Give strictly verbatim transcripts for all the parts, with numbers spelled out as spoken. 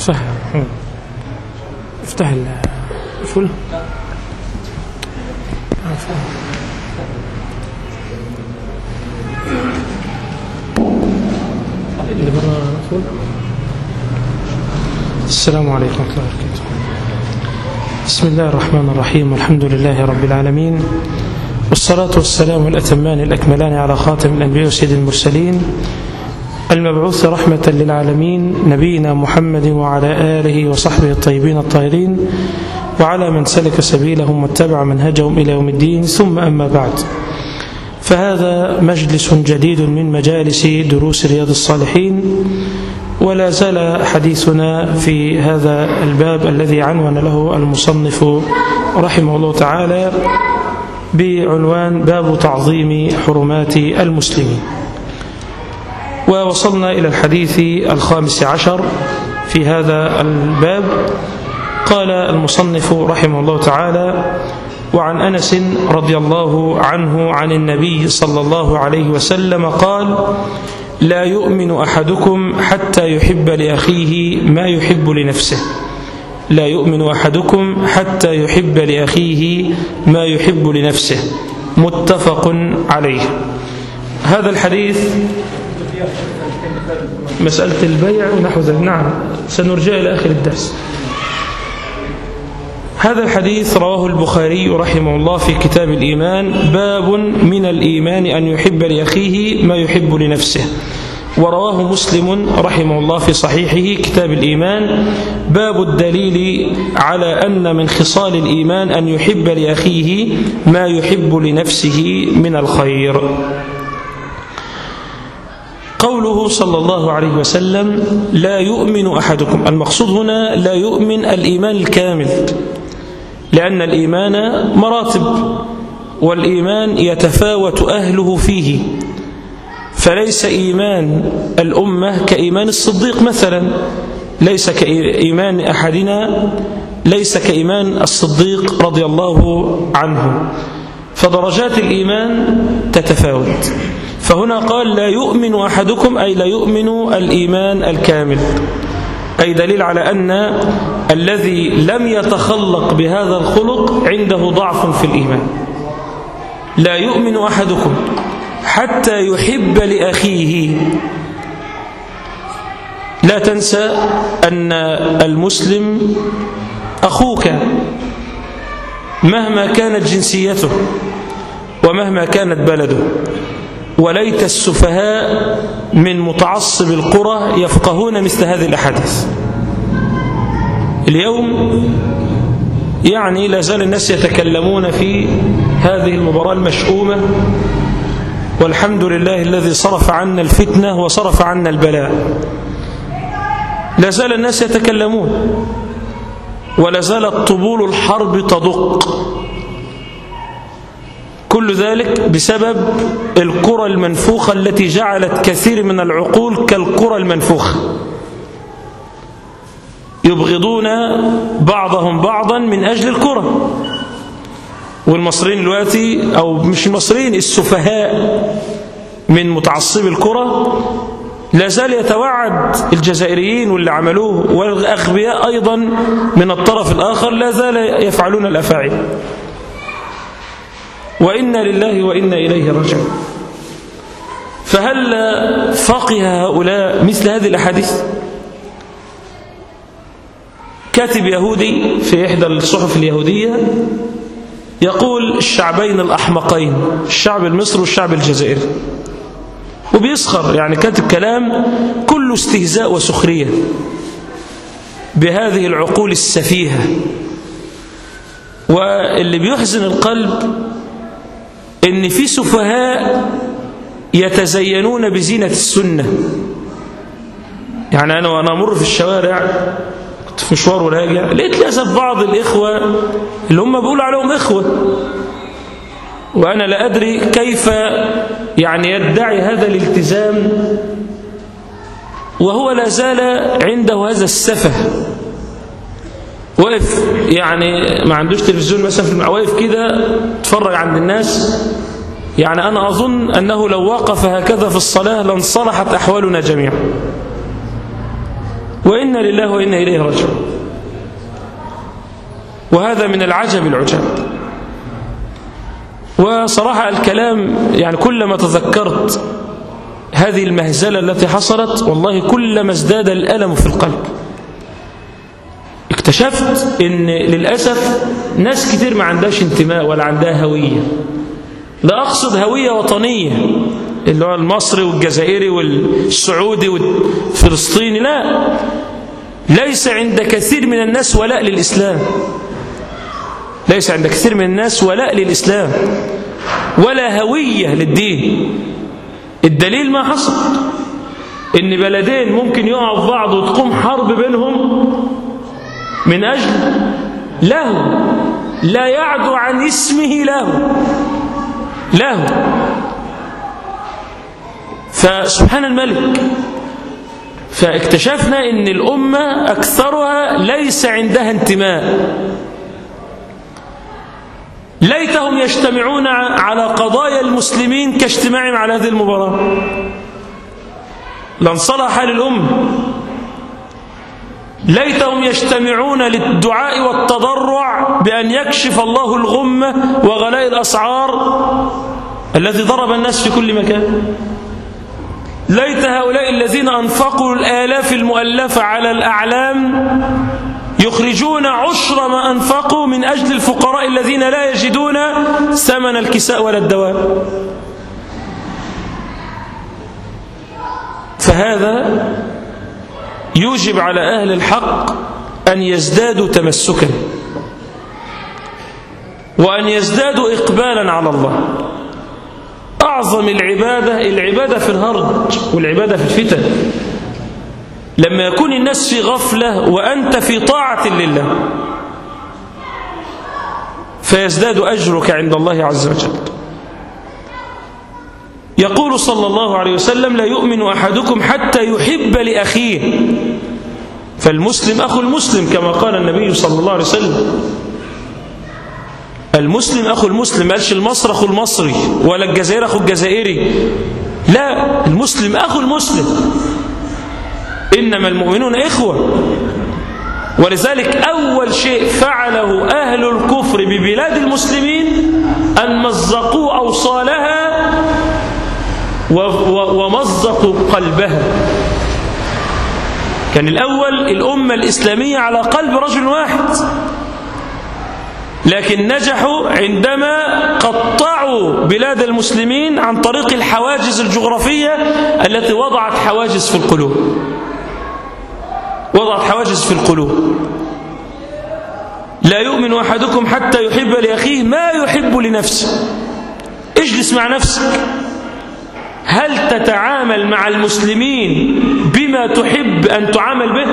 صح. افتح الفل. اللي برا فل. السلام عليكم ورحمة الله وبركاته. بسم الله الرحمن الرحيم، والحمد لله رب العالمين، والصلاة والسلام الأتمان الأكملان على خاتم الأنبياء وسيد المرسلين المبعوث رحمة للعالمين، نبينا محمد وعلى آله وصحبه الطيبين الطاهرين، وعلى من سلك سبيلهم واتبع منهجهم إلى يوم الدين. ثم أما بعد، فهذا مجلس جديد من مجالس دروس رياض الصالحين، ولا زال حديثنا في هذا الباب الذي عنون له المصنف رحمه الله تعالى بعنوان باب تعظيم حرمات المسلمين. ووصلنا إلى الحديث الخامس عشر في هذا الباب. قال المصنف رحمه الله تعالى: وعن أنس رضي الله عنه عن النبي صلى الله عليه وسلم قال: لا يؤمن أحدكم حتى يحب لأخيه ما يحب لنفسه. لا يؤمن أحدكم حتى يحب لأخيه ما يحب لنفسه. متفق عليه. هذا الحديث مسألة البيع ونحو ذلك، نعم سنرجع إلى آخر الدرس. هذا الحديث رواه البخاري رحمه الله في كتاب الإيمان، باب من الإيمان أن يحب لأخيه ما يحب لنفسه. ورواه مسلم رحمه الله في صحيحه كتاب الإيمان، باب الدليل على أن من خصال الإيمان أن يحب لأخيه ما يحب لنفسه من الخير. قوله صلى الله عليه وسلم: لا يؤمن أحدكم، المقصود هنا لا يؤمن الإيمان الكامل، لأن الإيمان مراتب، والإيمان يتفاوت أهله فيه، فليس إيمان الأمة كإيمان الصديق مثلا، ليس كإيمان أحدنا، ليس كإيمان الصديق رضي الله عنه، فدرجات الإيمان تتفاوت. فهنا قال: لا يؤمن أحدكم، أي لا يؤمن الإيمان الكامل، أي دليل على أن الذي لم يتخلق بهذا الخلق عنده ضعف في الإيمان. لا يؤمن أحدكم حتى يحب لأخيه. لا تنسى أن المسلم أخوك مهما كانت جنسيته ومهما كانت بلده. وليت السفهاء من متعصب القرى يفقهون مثل هذه الأحاديث. اليوم يعني لا زال الناس يتكلمون في هذه المباراة المشؤومة، والحمد لله الذي صرف عنا الفتنة وصرف عنا البلاء. لا زال الناس يتكلمون، ولا زالت طبول الحرب تدق. كل ذلك بسبب الكرة المنفوخة التي جعلت كثير من العقول كالكرة المنفوخة، يبغضون بعضهم بعضا من أجل الكرة. والمصريين دلوقتي، أو مش المصريين، السفهاء من متعصب الكرة لا زال يتوعد الجزائريين واللي عملوه، والأغبياء أيضا من الطرف الآخر لا زال يفعلون الأفاعيل. وإنا لله وإنا إليه راجعون. فهل فقه هؤلاء مثل هذه الأحاديث؟ كاتب يهودي في إحدى الصحف اليهودية يقول: الشعبين الأحمقين، الشعب المصري والشعب الجزائري، وبيسخر، يعني كاتب كلام كله استهزاء وسخرية بهذه العقول السفيهة. واللي بيحزن القلب إن في سفهاء يتزينون بزينة السنة. يعني أنا وأنا أمر في الشوارع، كنت في مشوار وراجع، لقيت للأسف بعض الإخوة اللي هم بيقولوا عليهم إخوة، وأنا لا أدري كيف يعني يدعي هذا الالتزام وهو لا زال عنده هذا السفه. واقف يعني ما عندوش تلفزيون مثلا في المواقف كده تفرج عند الناس. يعني أنا أظن أنه لو وقف هكذا في الصلاة لانصلحت أحوالنا جميعا. وإنا لله وإنا إليه راجعون. وهذا من العجب العجاب. وصراحة الكلام يعني كلما تذكرت هذه المهزلة التي حصلت والله كلما ازداد الألم في القلب. اكتشفت ان للأسف ناس كتير ما عندهاش انتماء ولا عندها هوية. لا أقصد هوية وطنية اللي هو المصري والجزائري والسعودي والفلسطيني، لا، ليس عند كثير من الناس ولاء للإسلام، ليس عند كثير من الناس ولاء للإسلام ولا هوية للدين. الدليل ما حصل ان بلدين ممكن يقعوا في بعض وتقوم حرب بينهم من أجل له لا يعدو عن اسمه له له فسبحان الملك. فاكتشفنا ان الأمة أكثرها ليس عندها انتماء. ليتهم يجتمعون على قضايا المسلمين كاجتماعهم على هذه المباراة لانصلح حال الأمة. ليتهم يجتمعون للدعاء والتضرع بأن يكشف الله الغمة وغلاء الأسعار الذي ضرب الناس في كل مكان. ليت هؤلاء الذين أنفقوا الآلاف المؤلفة على الأعلام يخرجون عشر ما أنفقوا من أجل الفقراء الذين لا يجدون ثمن الكساء ولا الدواء. فهذا يوجب على أهل الحق أن يزدادوا تمسكا وأن يزدادوا إقبالا على الله. أعظم العبادة العبادة في الهرج والعبادة في الفتن. لما يكون الناس في غفلة وأنت في طاعة لله فيزداد أجرك عند الله عز وجل. يقول صلى الله عليه وسلم: لا يؤمن أحدكم حتى يحب لأخيه. فالمسلم أخو المسلم كما قال النبي صلى الله عليه وسلم. المسلم أخو المسلم، ما قالش المصري أخو المصري ولا الجزائر أخو الجزائري، لا، المسلم أخو المسلم. إنما المؤمنون إخوة. ولذلك أول شيء فعله أهل الكفر ببلاد المسلمين أن مزقوا أوصالها ومزقوا قلبها. كان الأول الأمة الإسلامية على قلب رجل واحد، لكن نجحوا عندما قطعوا بلاد المسلمين عن طريق الحواجز الجغرافية التي وضعت حواجز في القلوب وضعت حواجز في القلوب. لا يؤمن أحدكم حتى يحب لأخيه ما يحب لنفسه. اجلس مع نفسك، هل تتعامل مع المسلمين بما تحب أن تعامل به؟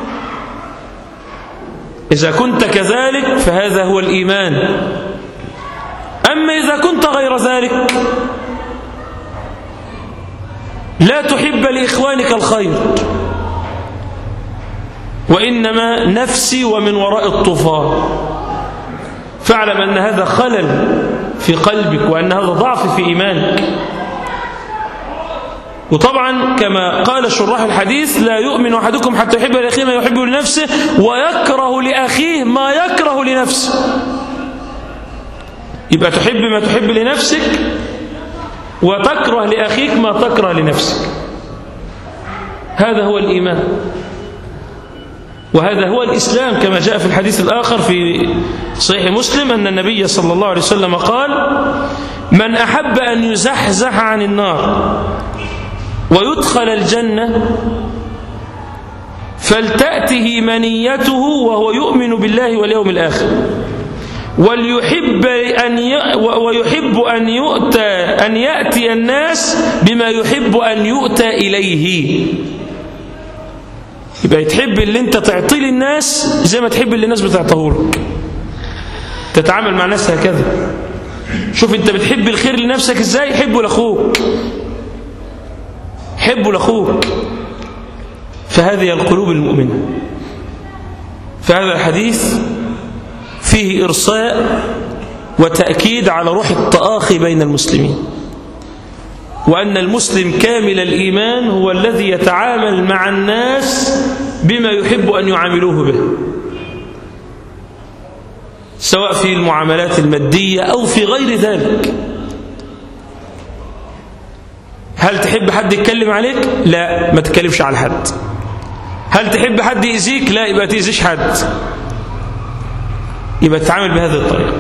إذا كنت كذلك فهذا هو الإيمان. أما إذا كنت غير ذلك لا تحب لإخوانك الخير، وإنما نفسي ومن وراء الطوفان، فاعلم أن هذا خلل في قلبك وأن هذا ضعف في إيمانك. وطبعا كما قال شراح الحديث: لا يؤمن أحدكم حتى يحب لأخيه ما يحب لنفسه ويكره لأخيه ما يكره لنفسه. يبقى تحب ما تحب لنفسك وتكره لأخيك ما تكره لنفسك. هذا هو الإيمان وهذا هو الإسلام، كما جاء في الحديث الآخر في صحيح مسلم أن النبي صلى الله عليه وسلم قال: من أحب أن يزحزح عن النار ويدخل الجنة فلتأته منيته وهو يؤمن بالله واليوم الآخر وليحب أن ي... ويحب أن يؤتى أن يأتي الناس بما يحب أن يؤتى إليه. يبقى تحب اللي انت تعطيه للناس زي ما تحب اللي الناس بتعطيه لك. تتعامل مع الناس هكذا. شوف انت بتحب الخير لنفسك ازاي، حبه لاخوك، حبه لاخوك. فهذه القلوب المؤمنة. فهذا الحديث فيه إرساء وتأكيد على روح التآخي بين المسلمين، وأن المسلم كامل الإيمان هو الذي يتعامل مع الناس بما يحب أن يعاملوه به، سواء في المعاملات المادية أو في غير ذلك. هل تحب حد يتكلم عليك؟ لا، ما تتكلمش على حد. هل تحب حد يأذيك؟ لا، يبقى تأذيش حد. يبقى تتعامل بهذه الطريقة.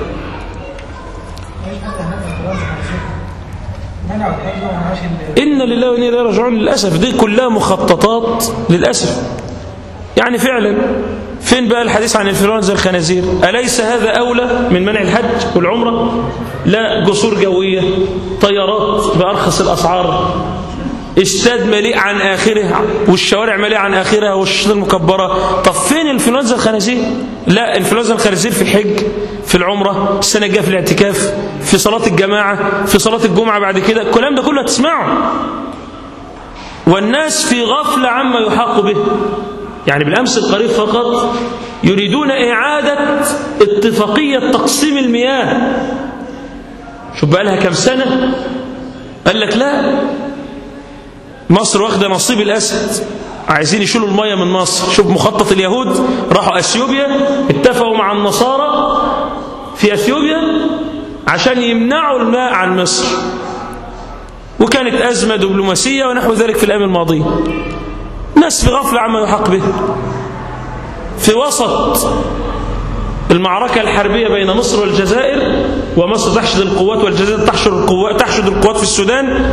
إن لله وإنا إليه راجعون. للأسف دي كلها مخططات للأسف. يعني فعلا فين بقى الحديث عن الانفلونزا الخنازير؟ أليس هذا أولى من منع الحج والعمرة؟ لا، جسور جوية، طيارات بأرخص الأسعار، استاد مليء عن آخره والشوارع مليء عن آخرها والشاشات المكبرة. طب فين انفلونزا الخنازير؟ لا، انفلونزا الخنازير في الحج، في العمرة، السنة الجاية في الاعتكاف، في صلاة الجماعة، في صلاة الجمعة بعد كده. الكلام ده كله هتسمعه والناس في غفلة عما يحاق به. يعني بالأمس القريب فقط يريدون إعادة اتفاقية تقسيم المياه. شوف بقى لها كم سنة قال لك لا، مصر واخدة نصيب الأسد، عايزين يشيلوا المياه من مصر. شوف مخطط اليهود، راحوا أثيوبيا اتفقوا مع النصارى في أثيوبيا عشان يمنعوا الماء عن مصر، وكانت أزمة دبلوماسية ونحو ذلك في الأيام الماضية. ناس في غفلة عما يحق به. في وسط المعركة الحربية بين مصر والجزائر، ومصر تحشد القوات والجزائر تحشد القوات, تحشد القوات في السودان،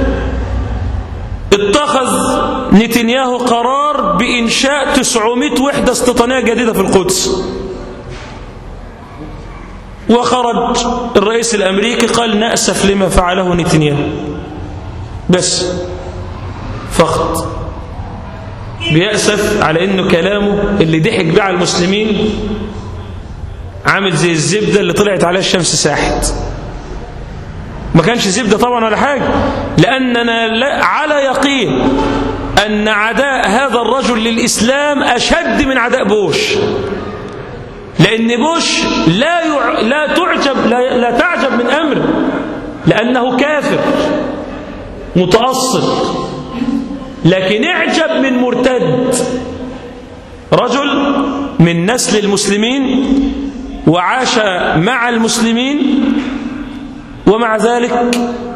اتخذ نتنياهو قرار بإنشاء تسعمائة وحدة استيطانية جديدة في القدس. وخرج الرئيس الأمريكي قال نأسف لما فعله نتنياهو، بس فقط بيأسف على إنه كلامه اللي ضحك بيه على المسلمين عامل زي الزبدة اللي طلعت عليها الشمس ساحت. ما كانش زبدة طبعا ولا حاجة، لأننا على يقين أن عداء هذا الرجل للإسلام أشد من عداء بوش، لأن بوش لا يع... لا تعجب لا... لا تعجب من أمره، لأنه كافر متأصل، لكن اعجب من مرتد، رجل من نسل المسلمين وعاش مع المسلمين، ومع ذلك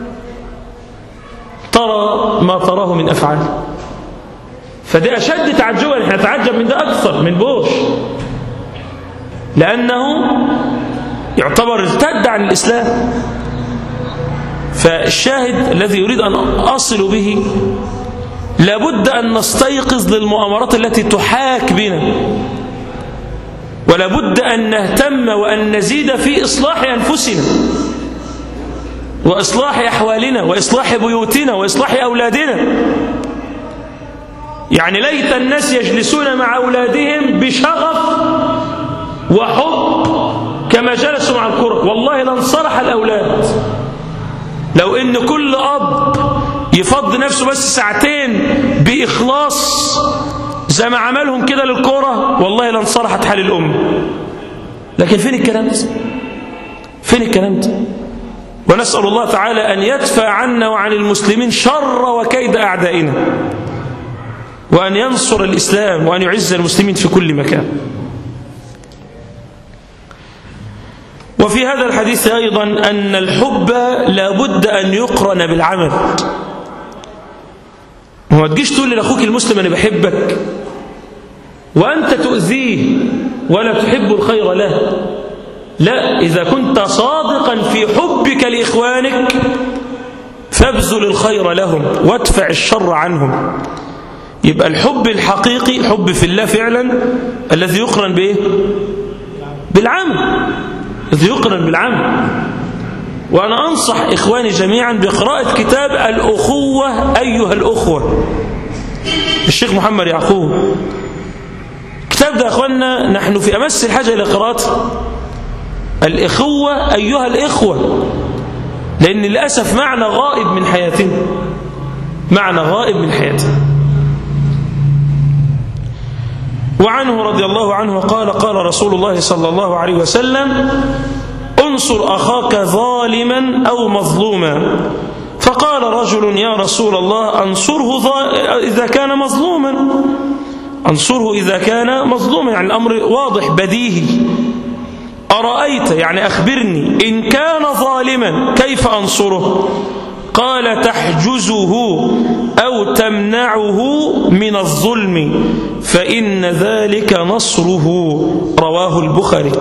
ترى ما تراه من أفعال. فده أشد تعجبا، احنا نتعجب من ده أكثر من بوش، لأنه يعتبر ارتد عن الإسلام. فالشاهد الذي يريد أن أصل به، لابد أن نستيقظ للمؤامرات التي تحاك بنا، ولابد أن نهتم وأن نزيد في إصلاح أنفسنا وإصلاح أحوالنا وإصلاح بيوتنا وإصلاح أولادنا. يعني ليت الناس يجلسون مع أولادهم بشغف وحب كما جلسوا مع الكرة، والله لانصلح الأولاد. لو إن كل أب يفض نفسه بس ساعتين بإخلاص زي ما عملهم كده للكرة، والله لانصلحت حال الأمة. لكن فين الكلام ده؟ فين الكلام ده؟ ونسأل الله تعالى أن يدفع عنا وعن المسلمين شر وكيد أعدائنا، وأن ينصر الإسلام وأن يعز المسلمين في كل مكان. وفي هذا الحديث أيضا أن الحب لابد أن يقرن بالعمل. ما تجيش تقول لأخوك المسلم أنا بحبك وأنت تؤذيه ولا تحب الخير له. لا، إذا كنت صادقا في حبك لإخوانك فابذل الخير لهم وادفع الشر عنهم. يبقى الحب الحقيقي، الحب في الله فعلا، الذي يقرن بإيه؟ بالعمل، الذي يقرن بالعمل. وأنا أنصح إخواني جميعا بقراءة كتاب الأخوة أيها الأخوة الشيخ محمد يعقوب. الكتاب ده أخواننا نحن في أمس الحاجة إلى قراءته. الإخوة أيها الإخوة، لأن للأسف معنى غائب من حياتنا، معنى غائب من حياتنا. وعنه رضي الله عنه قال قال رسول الله صلى الله عليه وسلم انصر أخاك ظالما أو مظلوما. فقال رجل يا رسول الله أنصره إذا كان مظلوما؟ أنصره إذا كان مظلوما، يعني الأمر واضح بديهي. أرأيت يعني أخبرني إن كان ظالما كيف أنصره؟ قال تحجزه أو تمنعه من الظلم فإن ذلك نصره. رواه البخاري.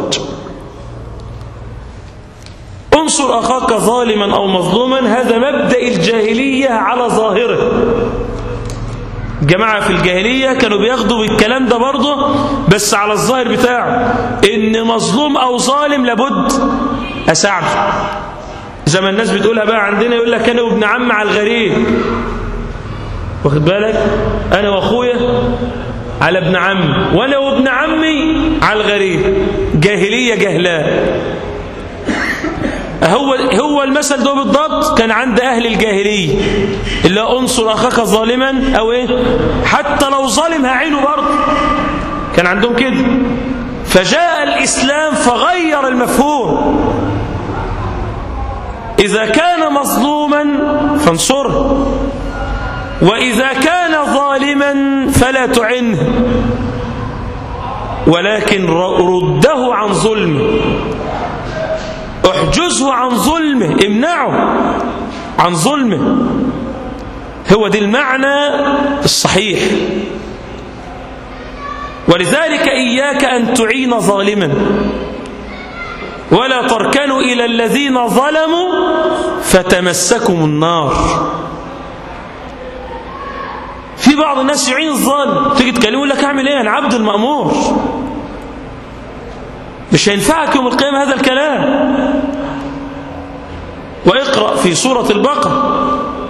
انصر أخاك ظالما أو مظلوما، هذا مبدأ الجاهلية على ظاهره. جماعة في الجاهلية كانوا بياخدوا بالكلام ده برضه بس على الظاهر بتاعه، إن مظلوم أو ظالم لابد أساعده. زي ما الناس بتقولها بقى عندنا، يقول لك أنا وابن عم على الغريب، واخد بالك؟ أنا وأخويا على ابن عمي، وأنا وابن عمي على الغريب. جاهلية جهلاء. هو هو المثل ده بالضبط كان عند أهل الجاهلية، اللي أنصر أخاك ظالما أو إيه، حتى لو ظالم هعينه برضه، كان عندهم كده. فجاء الإسلام فغير المفهوم. إذا كان مظلوما فانصره، وإذا كان ظالما فلا تعنه، ولكن رده عن ظلمه، احجزه عن ظلمه، امنعه عن ظلمه. هو دي المعنى الصحيح. ولذلك إياك أن تعين ظالما، ولا تركنوا إلى الذين ظلموا فتمسكم النار. في بعض الناس يعين الظالم، تيجي تكلمه يقول لك أعمل إيه؟ أنا عبد المأمور. مش هينفعك يوم القيامة هذا الكلام. واقرأ في سورة البقرة: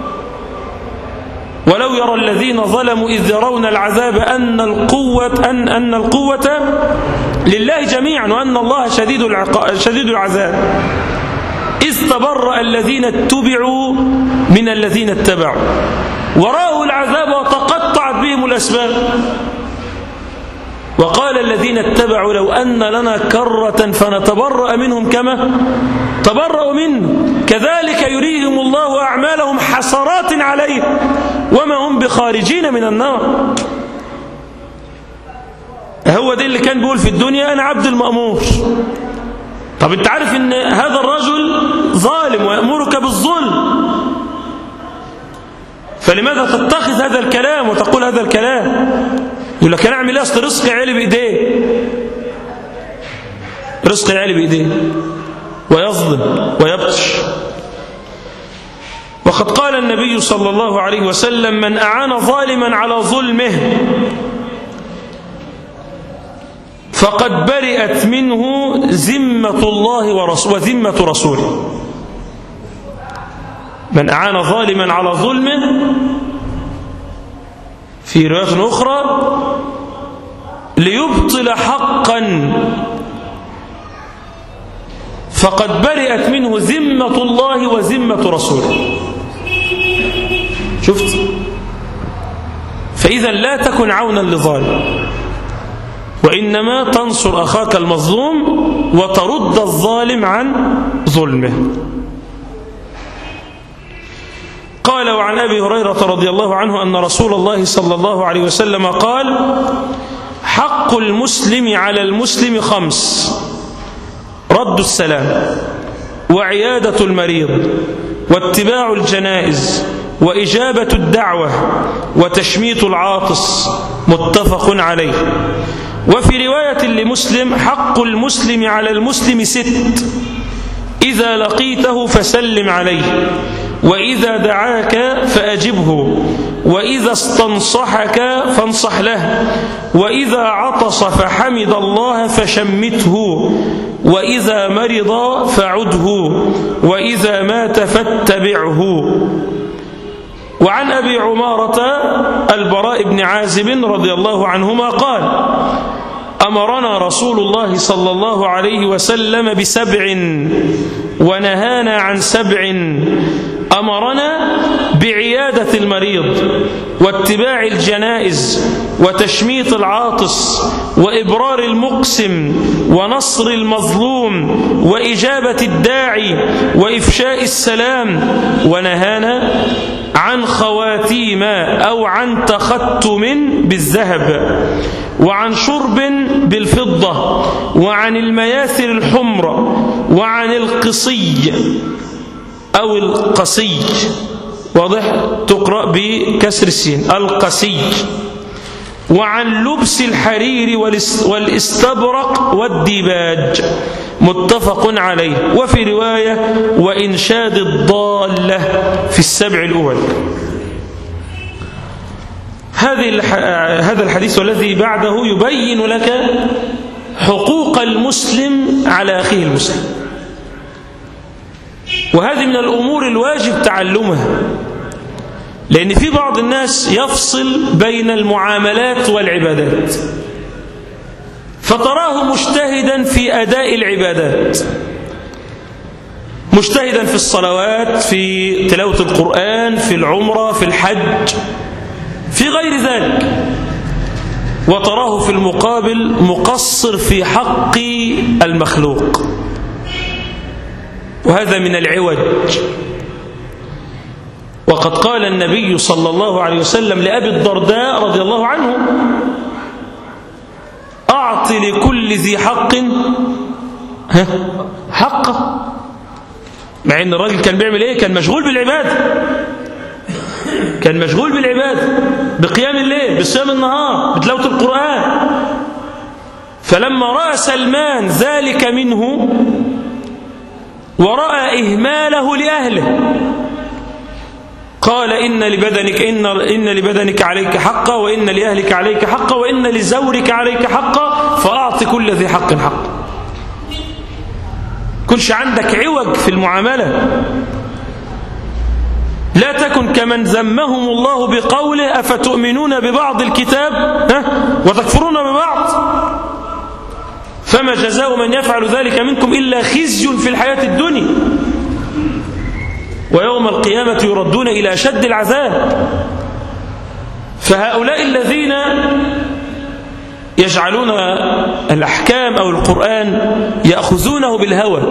ولو يرى الذين ظلموا إذ يرون العذاب أن القوة أن أن القوة لله جميعا وأن الله شديد العقاب شديد العذاب إذ تبرأ الذين اتبعوا من الذين اتبعوا ورأوا العذاب وتقطعت بهم الأسباب وقال الذين اتبعوا لو أن لنا كرة فنتبرأ منهم كما تبرأوا منه كذلك يريهم الله أعمالهم حسرات عليهم وما هم بخارجين من النار. هو ده اللي كان بيقول في الدنيا أنا عبد المأمور. طب انت عارف ان هذا الرجل ظالم ويأمرك بالظلم، فلماذا تتخذ هذا الكلام وتقول هذا الكلام؟ يقول لك انا اعمل ايه؟ اصل رزق عيالي بايديه، رزق عيالي بايديه، ويظلم ويبطش. وقد قال النبي صلى الله عليه وسلم: من أعان ظالما على ظلمه فقد برئت منه ذمة الله وذمة رسوله. من أعان ظالما على ظلمه، في رواية أخرى ليبطل حقا فقد برئت منه ذمة الله وذمة رسوله. شفت؟ فإذا لا تكن عونا لظالم، وإنما تنصر أخاك المظلوم وترد الظالم عن ظلمه. قال: وعن أبي هريرة رضي الله عنه أن رسول الله صلى الله عليه وسلم قال: حق المسلم على المسلم خمس: رد السلام، وعيادة المريض، واتباع الجنائز، وإجابة الدعوة، وتشميت العاطس. متفق عليه. وفي رواية لمسلم: حق المسلم على المسلم ست: إذا لقيته فسلم عليه، وإذا دعاك فأجبه، وإذا استنصحك فانصح له، وإذا عطس فحمد الله فشمته، وإذا مرض فعده، وإذا مات فاتبعه. وعن أبي عمارة البراء بن عازب رضي الله عنهما قال: أمرنا رسول الله صلى الله عليه وسلم بسبع ونهانا عن سبع. أمرنا بعيادة المريض واتباع الجنائز وتشميت العاطس وإبرار المقسم ونصر المظلوم وإجابة الداعي وإفشاء السلام، ونهانا عن خواتيم أو عن تختم بالذهب وعن شرب بالفضة وعن المياثر الحمر وعن القصي أو القصي، واضح تقرأ بكسر السين القصي، وعن لبس الحرير والاستبرق والديباج، متفق عليه. وفي رواية وإنشاد الضالة في السبع الأول. هذا الحديث والذي بعده يبين لك حقوق المسلم على أخيه المسلم، وهذه من الأمور الواجب تعلمها، لأن في بعض الناس يفصل بين المعاملات والعبادات، فتراه مجتهدا في أداء العبادات، مجتهدا في الصلوات، في تلاوة القرآن، في العمرة، في الحج، في غير ذلك، وتراه في المقابل مقصر في حق المخلوق، وهذا من العوج. وقد قال النبي صلى الله عليه وسلم لأبي الدرداء رضي الله عنه: أعط لكل ذي حق حقه. مع ان الراجل كان بيعمل ايه؟ كان مشغول بالعبادة، كان مشغول بالعبادة، بقيام الليل، بصيام النهار، بتلاوة القرآن. فلما رأى سلمان ذلك منه ورأى إهماله لأهله قال: إن لبدنك إن إن لبدنك عليك حقا، وإن لأهلك عليك حقا، وإن لزورك عليك حقا، فأعط كل ذي حق حقا. كلش عندك عوج في المعاملة، لا تكن كمن ذمهم الله بقوله: أفتؤمنون ببعض الكتاب وتكفرون ببعض، فما جزاء من يفعل ذلك منكم إلا خزي في الحياة الدنيا، ويوم القيامة يردون إلى أشد العذاب. فهؤلاء الذين يجعلون الأحكام أو القرآن يأخذونه بالهوى.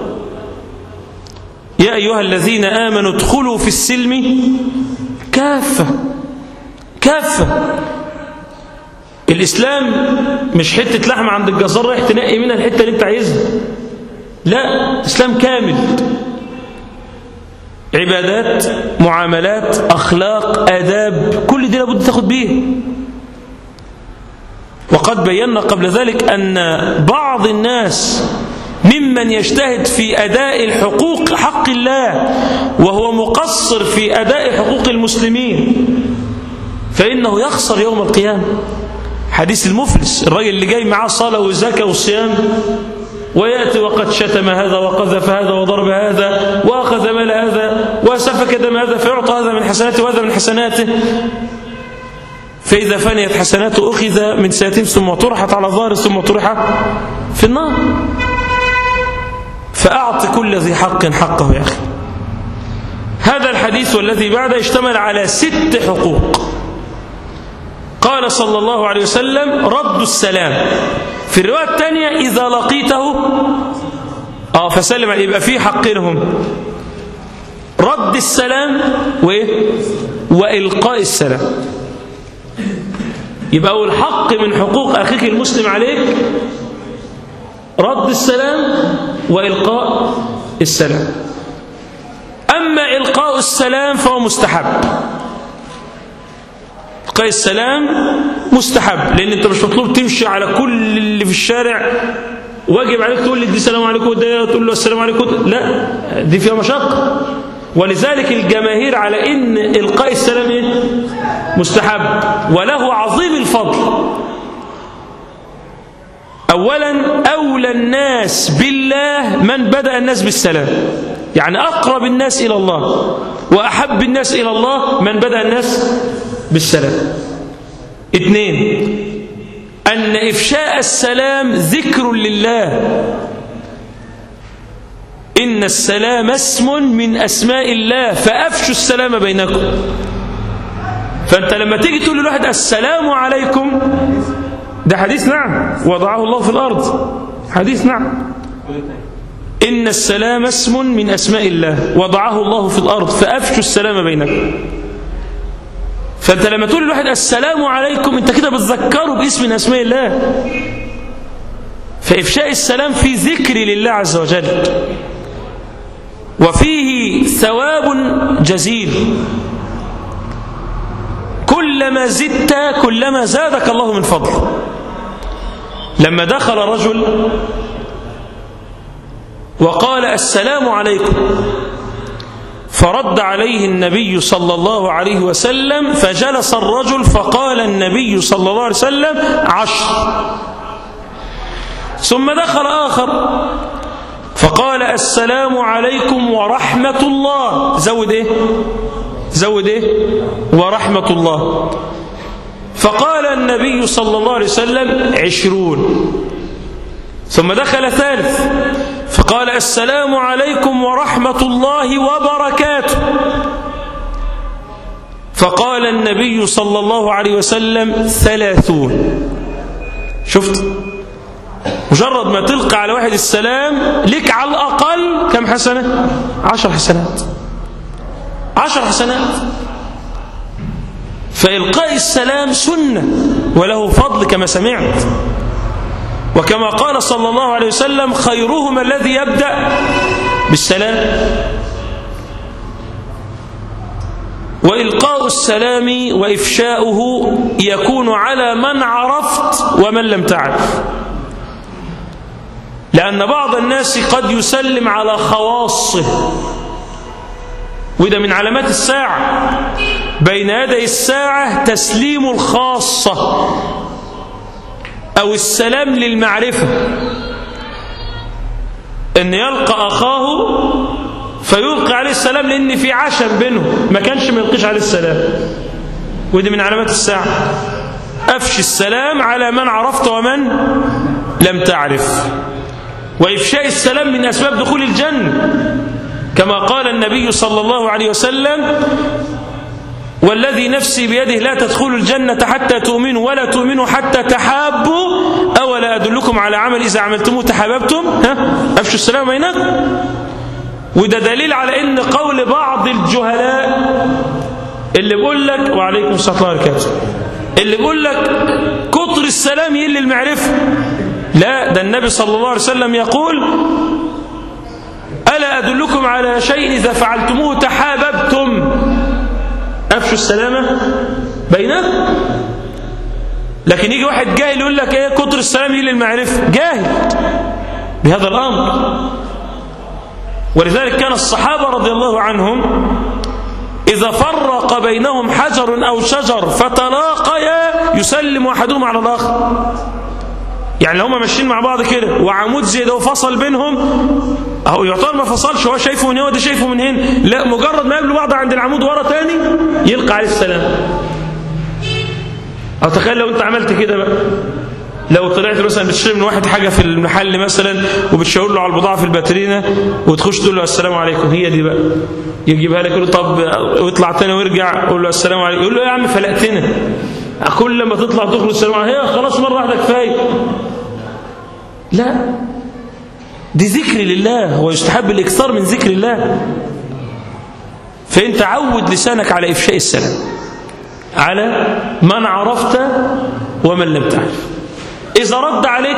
يا أيها الذين آمنوا ادخلوا في السلم كافة كافة. الإسلام مش حتة لحم عند الجزار رايح تنقي منها الحتة اللي انت عايزها، لا، إسلام كامل، عبادات، معاملات، أخلاق، آداب، كل دي لابد تاخد بيه. وقد بينا قبل ذلك أن بعض الناس ممن يجتهد في أداء الحقوق حق الله وهو مقصر في أداء حقوق المسلمين فإنه يخسر يوم القيامة. حديث المفلس، الرجل اللي جاي معاه صلاة وزكاة وصيام، ويأتي وقد شتم هذا وقذف هذا وضرب هذا وأخذ مال هذا وسفك دم هذا، فيعطى هذا من حسناته وهذا من حسناته، فإذا فنيت حسناته أخذ من سيئاتهم ثم طرحت على ظهره ثم طرح في النار. فأعط كل ذي حق حقه يا أخي. هذا الحديث والذي بعده اشتمل على ست حقوق. قال صلى الله عليه وسلم: رد السلام. في الرواية الثانية: إذا لقيته آه فسلم عليه. يبقى في حقينهم: رد السلام وإيه؟ وإلقاء السلام. يبقى أول حق من حقوق أخيك المسلم عليك رد السلام وإلقاء السلام. أما إلقاء السلام فهو مستحب. إلقاء السلام مستحب، لأن أنت مش مطلوب تمشي على كل اللي في الشارع واجب عليك تقول لي دي السلام عليكم وده تقول له السلام عليكم، لا، دي فيها مشقة. ولذلك الجماهير على إن إلقاء السلام إيه؟ مستحب، وله عظيم الفضل. أولا، أولى الناس بالله من بدأ الناس بالسلام، يعني أقرب الناس إلى الله وأحب الناس إلى الله من بدأ الناس بالسلام. اثنين، أن إفشاء السلام ذكر لله. إن السلام اسم من أسماء الله فأفشوا السلام بينكم. فأنت لما تيجي تقول للواحد السلام عليكم، ده حديث نعم وضعه الله في الأرض، حديث نعم. إن السلام اسم من أسماء الله وضعه الله في الأرض فأفشوا السلام بينكم. فأنت لما تقول للواحد السلام عليكم أنت كده بتذكره باسم من أسماء الله. فإفشاء السلام في ذكر لله عز وجل، وفيه ثواب جزيل. كلما زدت كلما زادك الله من فضله. لما دخل رجل وقال السلام عليكم فرد عليه النبي صلى الله عليه وسلم، فجلس الرجل فقال النبي صلى الله عليه وسلم عشر. ثم دخل آخر فقال السلام عليكم ورحمة الله، زود ايه زود ايه ورحمة الله. فقال النبي صلى الله عليه وسلم عشرون. ثم دخل ثالث فقال السلام عليكم ورحمة الله وبركاته. فقال النبي صلى الله عليه وسلم ثلاثون. شفت؟ مجرد ما تلقى على واحد السلام لك على الأقل كم حسنة؟ عشر حسنات. عشر حسنات. فإلقاء السلام سنة وله فضل كما سمعت. وكما قال صلى الله عليه وسلم خيرهم الذي يبدأ بالسلام. وإلقاء السلام وإفشاؤه يكون على من عرفت ومن لم تعرف، لأن بعض الناس قد يسلم على خواصه، وده من علامات الساعة. بين يدي الساعة تسليم الخاصة أو السلام للمعرفة، أن يلقى أخاه فيلقي عليه السلام لأن في عشم بينه، ما كانش ما يلقيش عليه السلام. وده من علامات الساعة. أفشي السلام على من عرفت ومن لم تعرف. وإفشاء السلام من أسباب دخول الجنة، كما قال النبي صلى الله عليه وسلم والذي نفسي بيده لا تدخلوا الجنة حتى تؤمنوا ولا تؤمنوا حتى تحابوا أولا أدلكم على عمل إذا عملتموه تحاببتم. ها؟ أفشوا السلام بينكم. وده دليل على إن قول بعض الجهلاء اللي بيقول لك وعليكم السلام ورحمة الله وبركاته، اللي بيقول لك كتر السلام يقل المعرفة. لا، ده النبي صلى الله عليه وسلم يقول ألا أدلكم على شيء إذا فعلتموه تحاببتم. أفشوا السلامة بينكم. لكن يجي واحد جاهل يقول لك ايه كتر السلام يقل المعرفة، جاهل بهذا الأمر. ولذلك كان الصحابة رضي الله عنهم إذا فرق بينهم حجر أو شجر فتلاقيا يسلم أحدهم على الآخر. يعني لو هم ماشيين مع بعض كده وعمود زي ده وفصل بينهم، اهو يعتبر ما فصلش، هو شايفه من هنا وده شايفه من هنا، لا مجرد ما يقابلوا بعض عند العمود ورا تاني يلقى عليه السلام. او تخيل لو انت عملت كده بقى، لو طلعت مثلا بتشتري من واحد حاجه في المحل مثلا وبتشاور له على البضاعه في الباترينا وتخش تقول له السلام عليكم، هي دي بقى يجيبها لك، يقول له طب واطلع تاني ويرجع يقول له السلام عليكم، يقول له يا عم فلقتنا، كل لما تطلع تخرج السلام عليكم، هي خلاص مره واحده كفايه. لا، دي ذكر لله ويستحب الاكثار من ذكر الله. فانت عود لسانك على افشاء السلام على من عرفت ومن لم تعرف. اذا رد عليك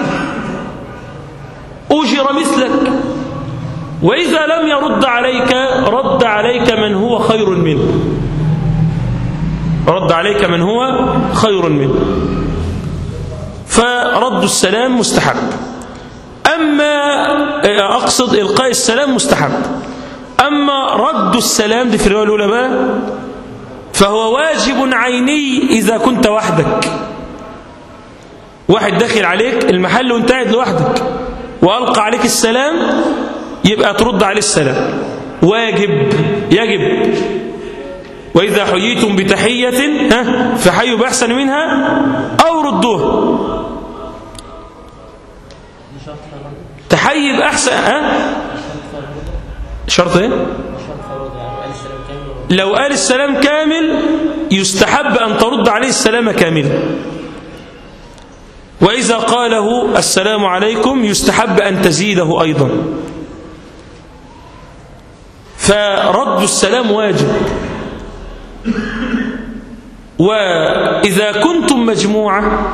اجر مثلك، واذا لم يرد عليك رد عليك من هو خير منه، رد عليك من هو خير منه. فرد السلام مستحب. أما أقصد إلقاء السلام مستحب. أما رد السلام دي في الرواية الأولى بقى فهو واجب عيني إذا كنت وحدك. واحد داخل عليك المحل وانت قاعد لوحدك وألقى عليك السلام، يبقى ترد عليه السلام، واجب، يجب. وإذا حييتم بتحية فحيوا بأحسن منها أو ردوها. تحيي بأحسن ها شرط ايه؟ لو قال السلام كامل يستحب أن ترد عليه السلام كاملا، وإذا قاله السلام عليكم يستحب أن تزيده أيضا. فرد السلام واجب. وإذا كنتم مجموعة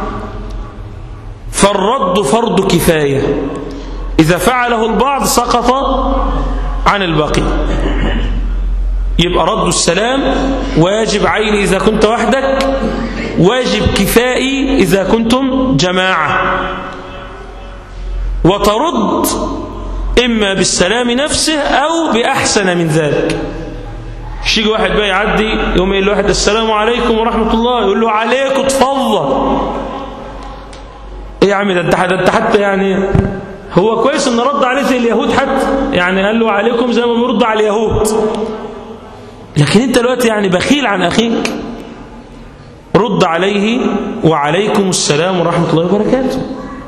فالرد فرض كفاية، إذا فعله البعض سقط عن الباقي. يبقى رد السلام واجب عيني إذا كنت وحدك، واجب كفائي إذا كنتم جماعة. وترد إما بالسلام نفسه أو بأحسن من ذلك. مش يجي واحد بقى يعدي يوم يقول له واحد السلام عليكم ورحمة الله، يقول له عليكم تفضل. ايه يا عم ده انت انت حتى يعني هو كويس ان رد عليه زي اليهود، حتى يعني قال له عليكم زي ما بيرد على اليهود، لكن انت دلوقتي يعني بخيل عن اخيك. رد عليه وعليكم السلام ورحمة الله وبركاته.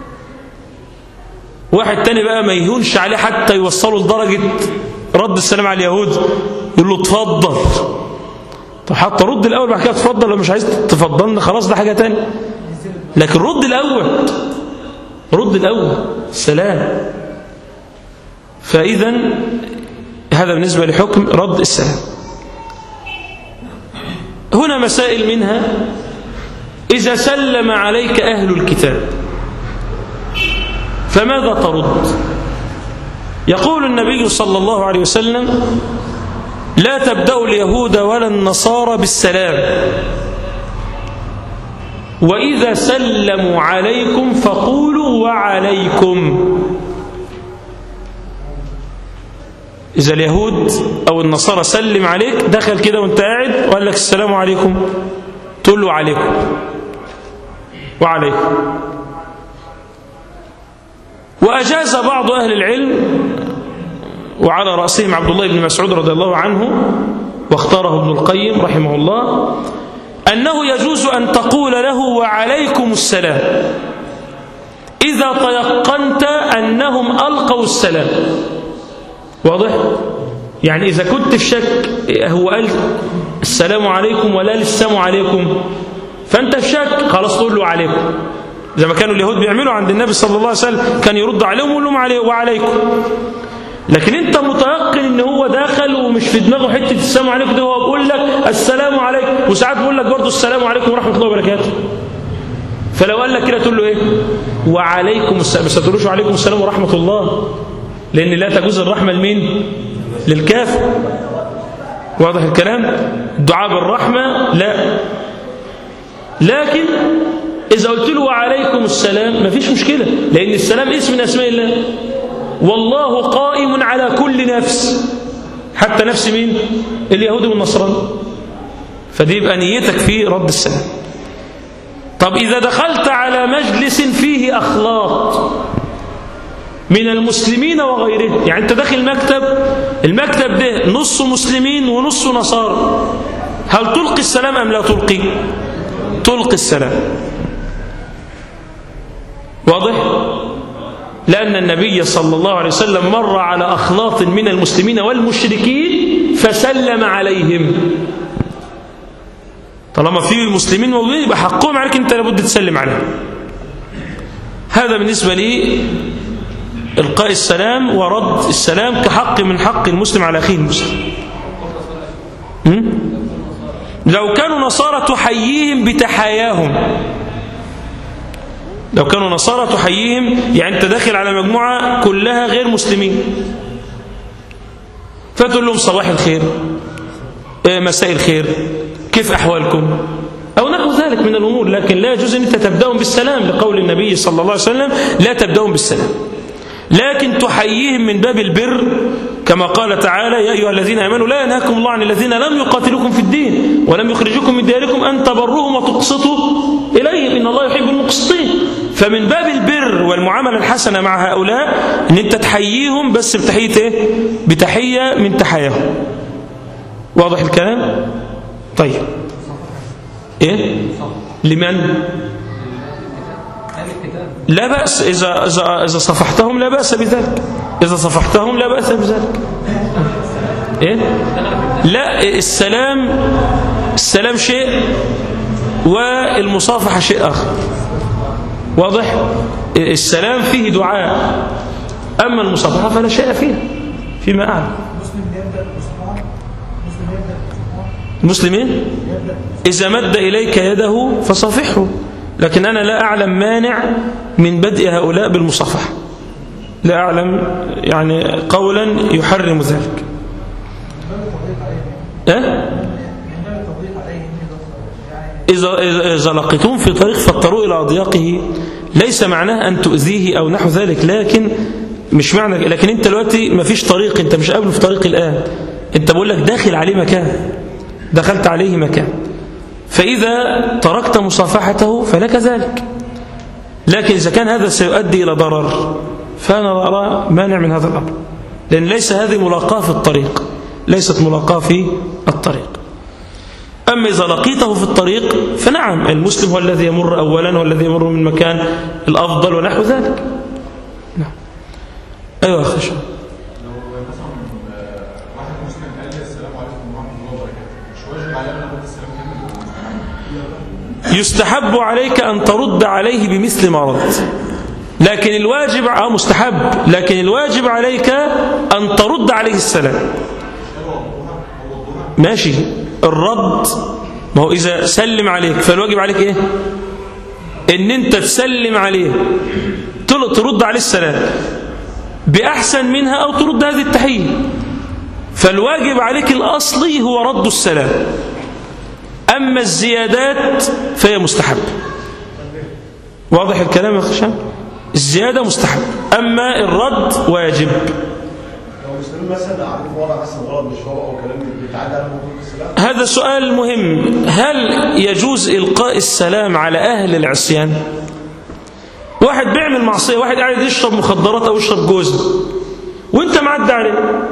واحد تاني بقى ما يهونش عليه حتى يوصله لدرجة رد السلام على اليهود، يقول له تفضل. طب حتى رد الأول بعد كده تفضل، لو مش عايز تفضلنا خلاص ده حاجة تانية، لكن رد الأول، رد الأول السلام. فإذا هذا بالنسبة لحكم رد السلام. هنا مسائل منها: إذا سلم عليك أهل الكتاب فماذا ترد؟ يقول النبي صلى الله عليه وسلم: لا تبدأوا اليهود ولا النصارى بالسلام، وإذا سلموا عليكم فقولوا وعليكم. إذا اليهود أو النصارى سلم عليك، دخل كده وانت قاعد وقال لك السلام عليكم، تقول له عليكم وعليكم. وأجاز بعض أهل العلم وعلى رأسهم عبد الله بن مسعود رضي الله عنه، واختاره ابن القيم رحمه الله، أنه يجوز أن تقول له وعليكم السلام إذا تيقنت أنهم ألقوا السلام. واضح؟ يعني إذا كنت في شك هو قال السلام عليكم ولا السلام عليكم، فأنت في شك خلاص تقول له عليكم، زي ما كانوا اليهود بيعملوا عند النبي صلى الله عليه وسلم، كان يرد عليهم ويقول لهم عليه وعليكم. لكن انت متيقن ان هو داخل ومش في دماغه حته السلام عليكم ده، هو بيقول لك السلام عليكم، وساعات بيقول لك برضه السلام عليكم ورحمه الله وبركاته. فلو قال لك كده تقول له ايه؟ وعليكم السلام، بس ما تقولوش وعليكم السلام ورحمه الله، لان لا تجوز الرحمه لمين؟ للكافر. واضح الكلام؟ الدعاء بالرحمه لا. لكن اذا قلت له وعليكم السلام مفيش مشكله، لان السلام اسم من اسماء الله، والله قائم على كل نفس، حتى نفس مين؟ اليهود والنصراني. فدي يبقى نيتك في رد السلام. طب إذا دخلت على مجلس فيه أخلاق من المسلمين وغيرهم، يعني أنت داخل مكتب، المكتب ده نص مسلمين ونص نصارى، هل تلقي السلام أم لا تلقي؟ تلقي السلام. واضح؟ لأن النبي صلى الله عليه وسلم مر على أخلاط من المسلمين والمشركين فسلم عليهم. طالما في المسلمين موجودين يبقى حقهم عليك أنت لابد تسلم عليهم. هذا بالنسبة لي إلقاء السلام ورد السلام كحق من حق المسلم على أخيه المسلم. لو كانوا نصارى تحييهم بتحاياهم، لو كانوا نصارى تحييهم، يعني أنت داخل على مجموعة كلها غير مسلمين، فتقول لهم صباح الخير، مساء الخير، كيف أحوالكم، أو نحو ذلك من الأمور. لكن لا يجوز أن أنت تبدأهم بالسلام، لقول النبي صلى الله عليه وسلم لا تبدأهم بالسلام، لكن تحييهم من باب البر، كما قال تعالى: يا أيها الذين آمنوا لا ينهاكم الله عن الذين لم يقاتلوكم في الدين ولم يخرجوكم من دياركم أن تبروهم وتقسطوا إليهم إن الله يحب المقسطين. فمن باب البر والمعاملة الحسنة مع هؤلاء أن أنت تحييهم، بس بتحية إيه؟ بتحية من تحياهم. واضح الكلام؟ طيب إيه؟ لمن؟ لا بأس، إذا, إذا, إذا صفحتهم لا بأس بذلك، إذا صفحتهم لا بأس بذلك. إيه؟ لا، السلام السلام شيء والمصافحة شيء آخر. واضح؟ السلام فيه دعاء، أما المصافحة فلا شيء فيها فيما أعلم. المسلمين إذا مد إليك يده فصافحه، لكن أنا لا أعلم مانع من بدء هؤلاء بالمصافحة، لا أعلم يعني قولا يحرم ذلك. أه؟ إذا, إذا لقيتم في طريق فاضطروا إلى أضياقه، ليس معناه أن تؤذيه أو نحو ذلك، لكن مش معنى، لكن أنت دلوقتي ما فيش طريق، أنت مش قابله في طريق الآن، أنت بقول لك داخل عليه مكان، دخلت عليه مكان، فإذا تركت مصافحته فلك ذلك. لكن إذا كان هذا سيؤدي إلى ضرر فأنا أرى مانع من هذا الأمر، لأن ليس هذه ملاقاة في الطريق، ليست ملاقاة في الطريق. أما إذا لقيته في الطريق فنعم، المسلم هو الذي يمر أولا، هو الذي يمر من مكان الأفضل ونحو ذلك. نعم. أيوة أخي شو يستحب عليك أن ترد عليه بمثل ما رد، لكن الواجب آه مستحب، لكن الواجب عليك أن ترد عليه السلام. ماشي، الرد ما هو إذا سلم عليك فالواجب عليك إيه؟ إن أنت تسلم عليه، ترد عليه السلام بأحسن منها أو ترد هذه التحية، فالواجب عليك الأصلي هو رد السلام، أما الزيادات فهي مستحب. واضح الكلام يا أخي هشام؟ الزيادة مستحب، أما الرد واجب. لو مسلم مثلا عارف ورا مثلا غلط مش هو او كلام بيتعدى على موضوع السلام، هذا سؤال مهم. هل يجوز إلقاء السلام على أهل العصيان؟ واحد بيعمل معصية، واحد قاعد يشرب مخدرات أو يشرب جوز وانت معدى عليه،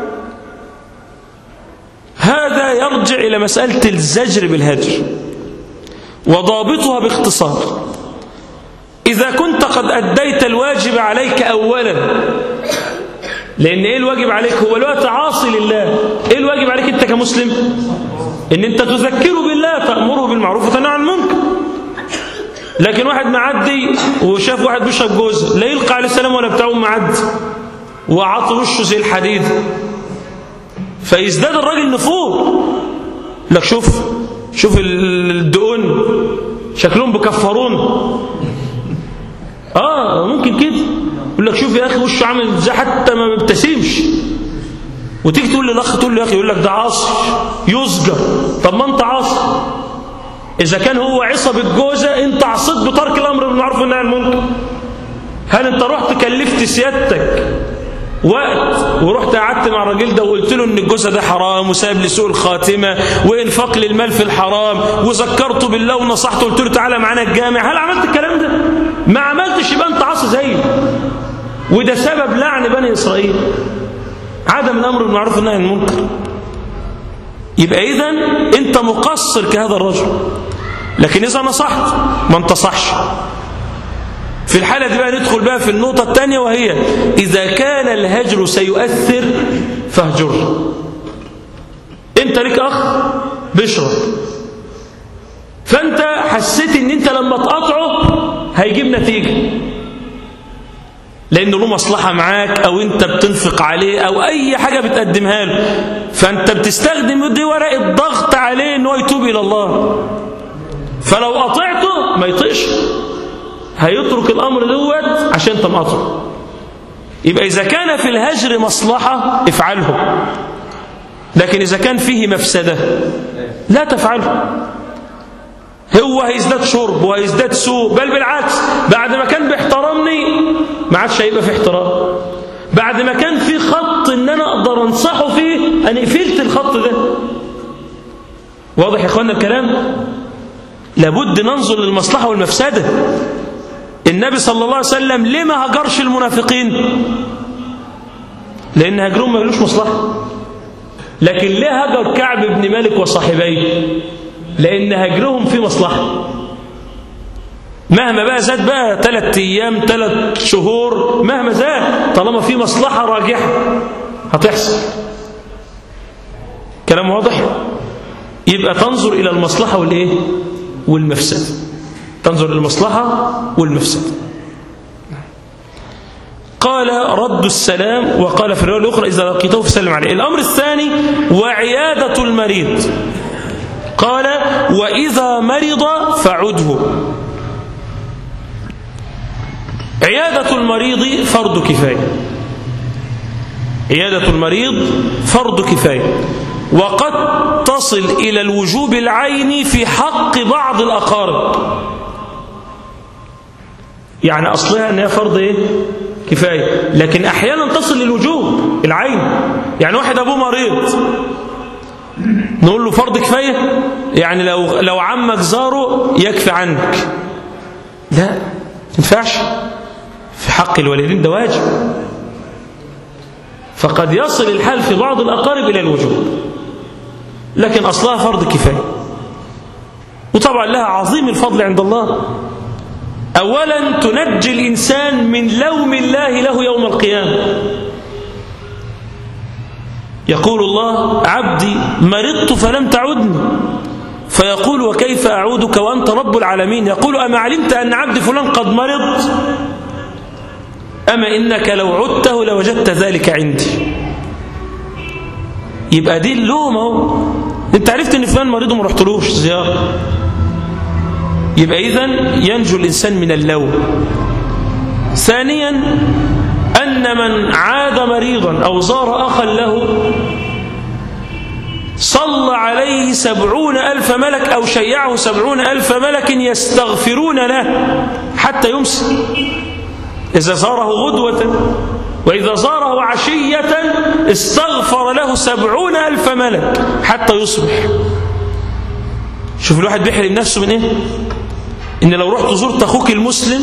هذا يرجع إلى مسألة الزجر بالهجر، وضابطها باختصار: إذا كنت قد أديت الواجب عليك أولا، لأن إيه الواجب عليك؟ هو لا تعاصي لله. إيه الواجب عليك أنت كمسلم؟ إن أنت تذكره بالله، تأمره بالمعروف وتنهى عن المنكر. لكن واحد معدي وشاف واحد بيشرب جوز، لا يلقى عليه السلام ولا بتاعه، معدي وعطى وشه زي الحديد، فيزداد الراجل نفور. لك شوف شوف الدقون شكلهم بكفرون. اه ممكن كده يقول لك شوف يا اخي وشه عامل زي حتى ما بيبتسمش، وتيجي تقول للاخ تقول له يا اخي، يقول لك ده عاصي يسجر. طب ما انت عاصي، اذا كان هو عصى بالجوزه انت عصيت بترك الامر بالمعروف والنهي عن المنكر. هل انت رحت كلفت سيادتك وقت ورحت قعدت مع الراجل ده وقلت له ان الجوزه ده حرام وساب لسوء الخاتمه وانفاق للمال في الحرام، وذكرته بالله ونصحته وقلت له تعالى معانا الجامع؟ هل عملت الكلام ده؟ ما عملتش، يبقى انت عاصي زيه، وده سبب لعن بني اسرائيل، عدم الامر بالمعروف والنهي عن المنكر. يبقى اذا انت مقصر كهذا الرجل. لكن اذا نصحت ما انتصحش، في الحالة دي بقى ندخل بقى في النقطة الثانية، وهي إذا كان الهجر سيؤثر فاهجر. أنت لك أخ بيشرب، فأنت حسيت إن أنت لما تقاطعه هيجيب نتيجة، لأنه له مصلحة معاك، أو أنت بتنفق عليه، أو أي حاجة بتقدمها له، فأنت بتستخدم دي ورقة ضغط عليه إنه يتوب إلى الله. فلو قاطعته ما يطيش، هيترك الأمر دوت عشان انت مقاطعه. يبقى إذا كان في الهجر مصلحة افعله، لكن إذا كان فيه مفسدة لا تفعله. هو هيزداد شرب وهيزداد سوء، بل بالعكس، بعد ما كان بيحترمني ما عادش هيبقى في احترام. بعد ما كان في خط ان انا اقدر انصحه فيه، انا قفلت الخط ده. واضح يا اخوانا الكلام؟ لابد ننظر للمصلحة والمفسدة. النبي صلى الله عليه وسلم ليه ما هجرش المنافقين؟ لأن هجرهم ما يلوش مصلحة. لكن ليه هجر كعب بن مالك وصاحبيه؟ لأن هجرهم فيه مصلحة. مهما بقى زاد بقى ثلاث أيام ثلاث شهور، مهما زاد، طالما في مصلحة راجحة هتحصل. كلام واضح؟ يبقى تنظر إلى المصلحة والإيه؟ والمفسدة. تنظر إلى المصلحة والمفسدة. قال رد السلام، وقال في الرواية الأخرى إذا لقيته فسلم عليه. الأمر الثاني وعيادة المريض. قال وإذا مرض فعده. عيادة المريض فرض كفاية. عيادة المريض فرض كفاية، وقد تصل إلى الوجوب العيني في حق بعض الأقارب. يعني أصلها أنها فرض إيه؟ كفاية، لكن أحيانا تصل للوجوب العيني. يعني واحد أبوه مريض نقول له فرض كفاية، يعني لو لو عمك زاره يكفي عنك. لا، ما ينفعش. في حق الوالدين ده واجب. فقد يصل الحال في بعض الأقارب إلى الوجوب، لكن أصلها فرض كفاية، وطبعا لها عظيم الفضل عند الله. أولا تنجي الإنسان من لوم الله له يوم القيامة. يقول الله عبدي مرضت فلم تعدني، فيقول وكيف أعودك وأنت رب العالمين؟ يقول أما علمت أن عبدي فلان قد مرض؟ أما إنك لو عدته لوجدت ذلك عندي. يبقى دي اللوم اهو، انت عرفت ان فلان مريض وما رحتلوش زيارة، يبقى إذن ينجو الإنسان من اللوم. ثانيا أن من عاد مريضا أو زار أخا له صلى عليه سبعون ألف ملك أو شيعه سبعون ألف ملك يستغفرون له حتى يمسي. إذا زاره غدوة وإذا زاره عشية استغفر له سبعون ألف ملك حتى يصبح. شوف الواحد بيحرم نفسه من إيه؟ إن لو رحت زرت أخوك المسلم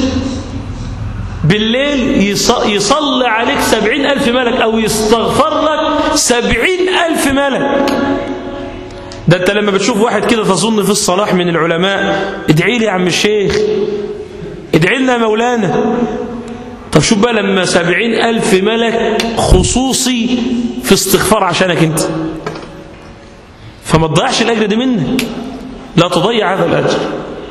بالليل يصلي عليك سبعين ألف ملك أو يستغفر لك سبعين ألف ملك. ده أنت لما بتشوف واحد كده تظن في الصلاح من العلماء، ادعي لي يا عم الشيخ، ادعي لنا مولانا. طب شوف بقى لما سبعين ألف ملك خصوصي في استغفار عشانك أنت، فما تضيعش الأجر دي منك، لا تضيع هذا الأجر.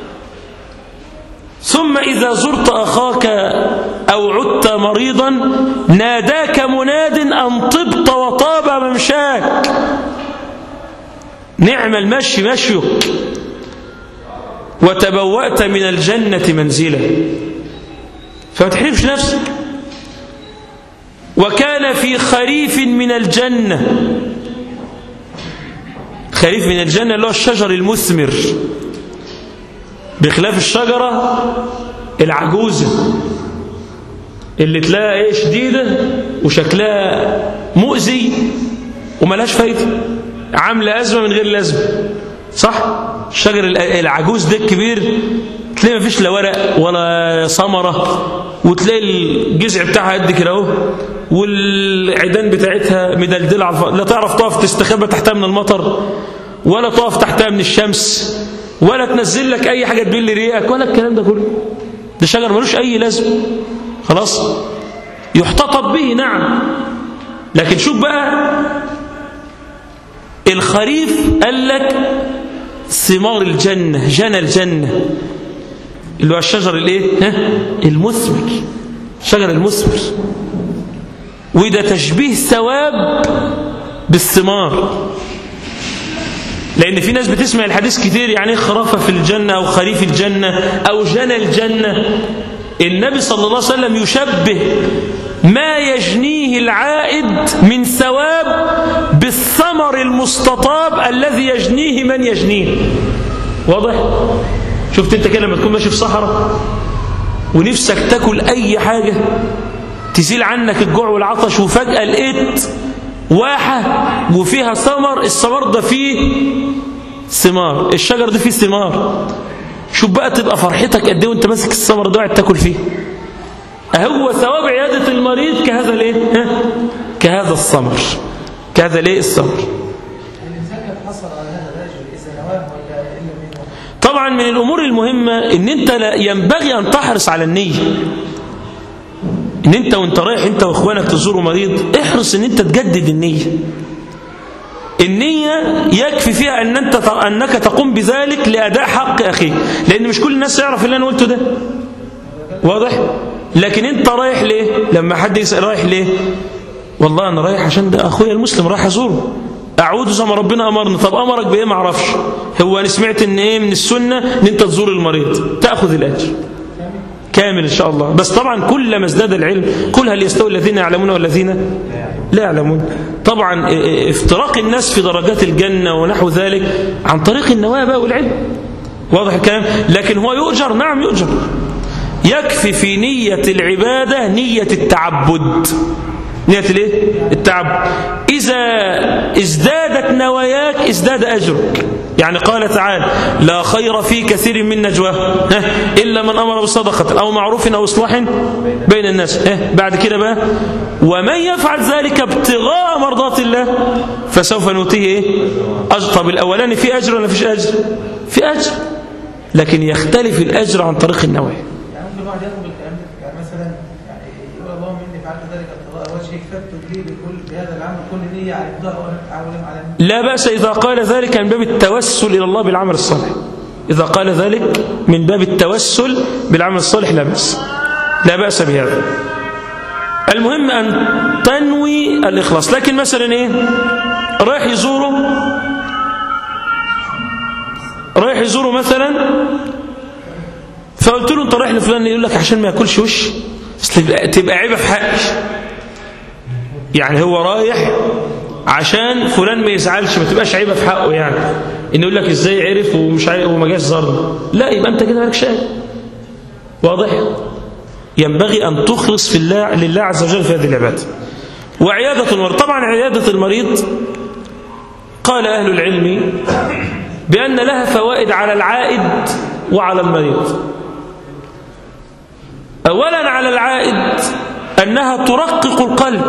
ثم إذا زرت أخاك أو عدت مريضا ناداك مناد أن طبت وطاب ممشاك، نعم المشي مشيك، وتبوأت من الجنة منزلا. فما تحرمش نفسك. وكان في خريف من الجنة، خريف من الجنة اللي هو الشجر المثمر، بخلاف الشجرة العجوزة اللي تلاقيها ايه شديدة وشكلها مؤذي وملهاش فايدة، عاملة أزمة من غير لازمة، صح؟ الشجر العجوز ده الكبير تلاقي مفيش لا ورق ولا ثمرة، وتلاقي الجذع بتاعها قد كده اهو، والعيدان بتاعتها مدلدلة، لا تعرف تقف تستخبى تحتها من المطر، ولا تقف تحتها من الشمس، ولا تنزل لك أي حاجة تبل ريقك، ولا الكلام ده كله. ده شجر ملوش أي لازمة، خلاص يحتطب به نعم. لكن شوف بقى الخريف قال لك ثمار الجنة، جنى الجنة اللي هو الشجر الايه؟ ها؟ المثمر، شجر المثمر. وده تشبيه ثواب بالثمار، لأن في ناس بتسمع الحديث كتير، يعني خرافة في الجنة أو خريف الجنة أو جنى الجنة. النبي صلى الله عليه وسلم يشبه ما يجنيه العائد من ثواب بالثمر المستطاب الذي يجنيه من يجنيه. واضح؟ شفت انت كده لما تكون ماشي في صحراء ونفسك تاكل أي حاجة تزيل عنك الجوع والعطش، وفجأة لقيت واحة وفيها ثمر، الثمر ده فيه ثمار، الشجر ده فيه ثمار، شوف بقى تبقى فرحتك قد ايه وانت ماسك الثمر ده قاعد تاكل فيه. هو ثواب عيادة المريض كهذا الايه؟ ها؟ كهذا الثمر، كهذا الايه؟ الثمر. طبعا من الامور المهمة ان انت لا ينبغي ان تحرص على النية، ان انت وانت رايح انت واخوانك تزوروا مريض احرص ان انت تجدد النية. النية يكفي فيها أن أنت أنك تقوم بذلك لأداء حق أخيك، لأن مش كل الناس يعرف اللي أنا قلته ده، واضح؟ لكن أنت رايح ليه؟ لما حد يسأل رايح ليه؟ والله أنا رايح عشان ده أخويا المسلم، رايح أزوره، أعود زي ما ربنا أمرنا. طب أمرك بإيه؟ ما أعرفش. هو أنا سمعت إن إيه من السنة إن أنت تزور المريض تأخذ الأجر كامل إن شاء الله. بس طبعا كلما ازداد العلم، قل هل يستوي الذين يعلمون والذين لا يعلمون. طبعا افتراق الناس في درجات الجنة ونحو ذلك عن طريق النوابة والعلم، واضح الكلام. لكن هو يؤجر، نعم يؤجر. يكفي في نية العبادة نية التعبد، نية الايه؟ التعبد. إذا ازدادت نواياك ازداد أجرك. يعني قال تعالى لا خير في كثير من نجواه إلا من أمر بصدقة أو معروف أو إصلاح بين الناس. بعد كده بقى ومن يفعل ذلك ابتغاء مرضات الله فسوف نؤتيه ايه؟ أجر. طب الأولاني في أجر ولا فيش أجر؟ في أجر، لكن يختلف الأجر عن طريق النوايا. يعني ممكن واحد ياخد الكلام ده، يعني مثلا يعني يقول اللهم إني فعلت ذلك ابتغاء وجهك فاكتب لي بكل بهذا العمل كل نية على ابتغاء على. لا بأس إذا قال ذلك من باب التوسل إلى الله بالعمل الصالح. إذا قال ذلك من باب التوسل بالعمل الصالح لا بأس، لا بأس بهذا. المهم أن تنوي الإخلاص. لكن مثلا إيه؟ رايح يزوره رايح يزوره مثلا، فقلت له أنت رايح لفلان، يقول لك عشان ما يأكلش وش، تبقى عيبة في حقي. يعني هو رايح عشان فلان ما يزعلش، ما تبقاش عيبة في حقه، يعني إنه يقول لك إزاي عرف ومش عارف وما جاش زارني. لا، يبقى أنت كده مالك شيء. واضح؟ ينبغي أن تخلص في الله لله عز وجل في هذه العبادة. وعيادة المريض، طبعا عيادة المريض قال أهل العلم بأن لها فوائد على العائد وعلى المريض. أولا على العائد أنها ترقق القلب،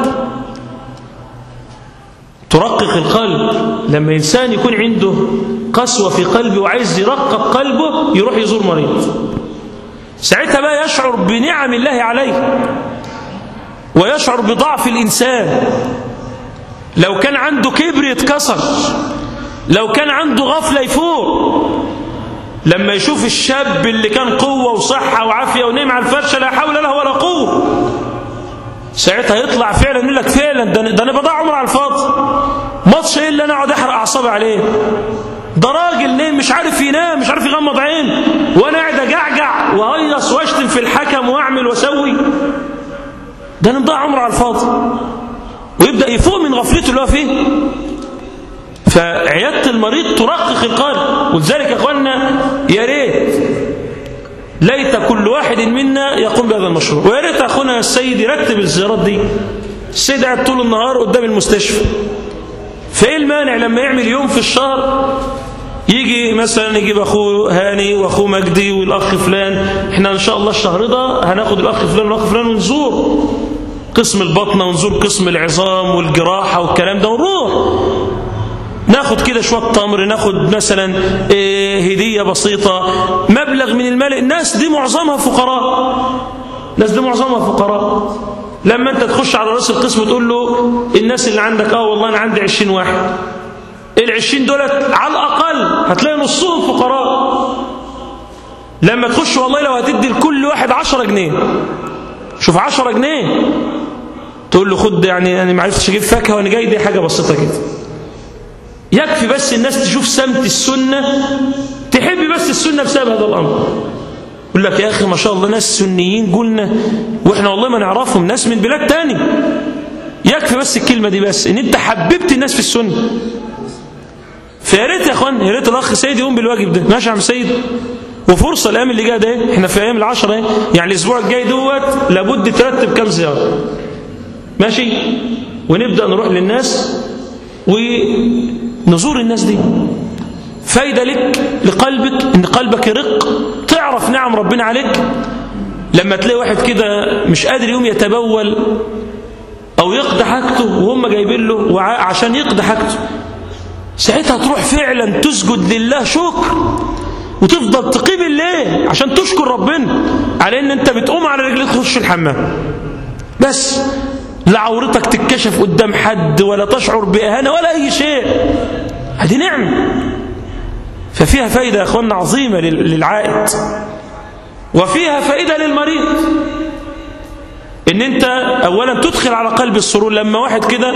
ترقق القلب. لما إنسان يكون عنده قسوة في قلبه وعايز يرقق قلبه يروح يزور مريض، ساعتها بقى يشعر بنعم الله عليه ويشعر بضعف الإنسان. لو كان عنده كبر يتكسر، لو كان عنده غفلة يفوق. لما يشوف الشاب اللي كان قوة وصحة وعافية ونعم على الفرشة لا حول له ولا قوة، ساعتها يطلع فعلا يقول لك فعلا ده, ده انا بضيع عمر على الفاضي، ماتش ايه اللي انا اقعد احرق اعصابي عليه؟ ده راجل ليه مش عارف ينام، مش عارف يغمض عين، وانا قاعد اجعجع واهيص واشتم في الحكم واعمل واسوي، ده انا مضيع عمر على الفاضي. ويبدا يفوق من غفلته اللي هو فيه. فعيادة المريض ترقق القلب. ولذلك يا اخوانا يا ريت ليت كل واحد منا يقوم بهذا المشروع. ويا ريت اخونا السيد يرتب الزيارات دي. السيد قاعد طول النهار قدام المستشفى، فايه المانع لما يعمل يوم في الشهر يجي مثلا يجيب اخوه هاني واخوه مجدي والاخ فلان، احنا ان شاء الله الشهر ده هناخد الاخ فلان والاخ فلان ونزور قسم البطنه ونزور قسم العظام والجراحه والكلام ده، ونروح ناخد كده شويه تمر، ناخد مثلا إيه هديه بسيطه، مبلغ من المال. الناس دي معظمها فقراء، الناس دي معظمها فقراء. لما انت تخش على راس القسم وتقول له الناس اللي عندك اه والله انا عندي عشرين واحد، العشرين دولت على الاقل هتلاقي نصهم فقراء. لما تخش والله لو هتدي لكل واحد عشرة جنيه، شوف عشرة جنيه، تقول له خد يعني انا ما عرفتش اجيب فاكهه وانا جاي، دي حاجه بسيطه كده. يكفي بس الناس تشوف سمت السنه، تحب بس السنه بسبب هذا الامر. يقول لك يا اخي ما شاء الله ناس سنيين قلنا واحنا والله ما نعرفهم، ناس من بلاد تاني. يكفي بس الكلمه دي بس ان انت حببت الناس في السنه. فيا ريت يا اخوان، يا ريت الاخ سيد يقوم بالواجب ده. ماشي يا عم سيد؟ وفرصه الايام اللي جايه ده، احنا في ايام العشره اهي، يعني الاسبوع الجاي دوت لابد ترتب كام زياره. ماشي؟ ونبدا نروح للناس ونزور الناس دي. فايده لك لقلبك، ان قلبك يرق، تعرف نعم ربنا عليك. لما تلاقي واحد كده مش قادر يوم يتبول او يقضي حاجته وهم جايبين له عشان يقضي حاجته، ساعتها تروح فعلا تسجد لله شكر، وتفضل تقيم الليل عشان تشكر ربنا على ان انت بتقوم على رجليك تخش الحمام. بس لا عورتك تتكشف قدام حد ولا تشعر بإهانة ولا أي شيء. هذه نعمة، ففيها فائدة يا أخوانا عظيمة للعائد، وفيها فائدة للمريض. إن أنت أولا تدخل على قلب السرور. لما واحد كده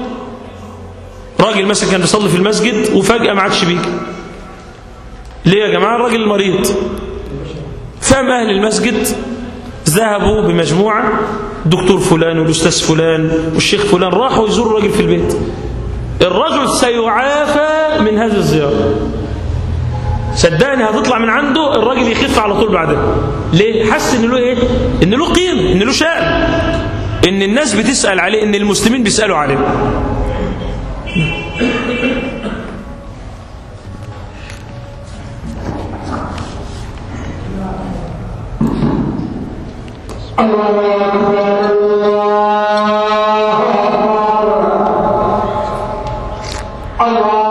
راجل مثلا كان بيصلي في المسجد وفجأة ما عادش بيجي، ليه يا جماعة؟ الراجل المريض. فهم أهل المسجد ذهبوا بمجموعة، دكتور فلان والأستاذ فلان والشيخ فلان، راحوا يزوروا الراجل في البيت. الرجل سيعافى من هذه الزيارة، صدقني هتطلع من عنده الراجل يخف على طول بعدها. ليه؟ حس ان له ايه؟ ان له قيمة، ان له شأن، ان الناس بتسأل عليه، ان المسلمين بيسألوا عليه. الله أكبر الله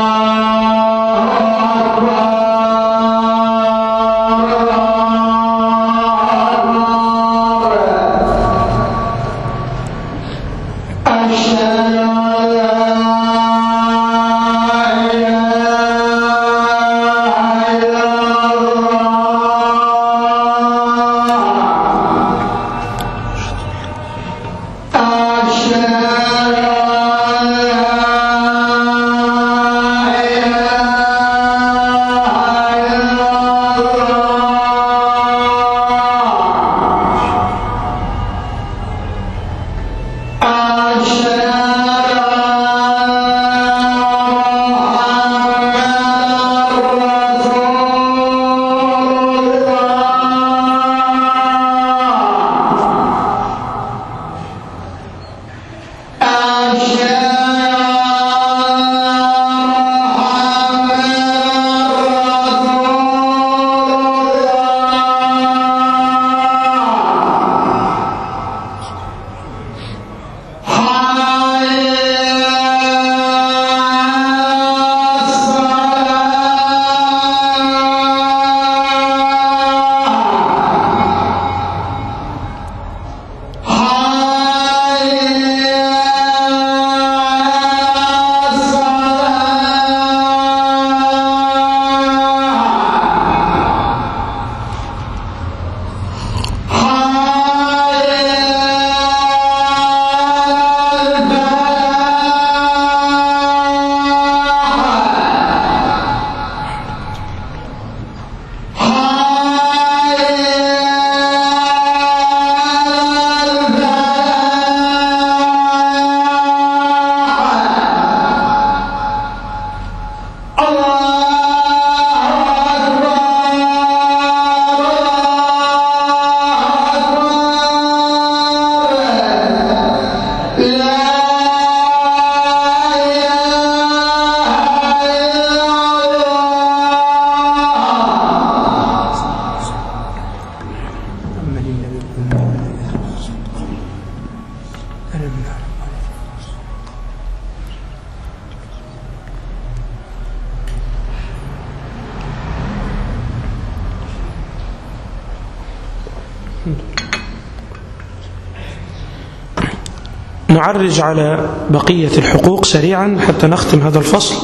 نعرج على بقية الحقوق سريعا حتى نختم هذا الفصل.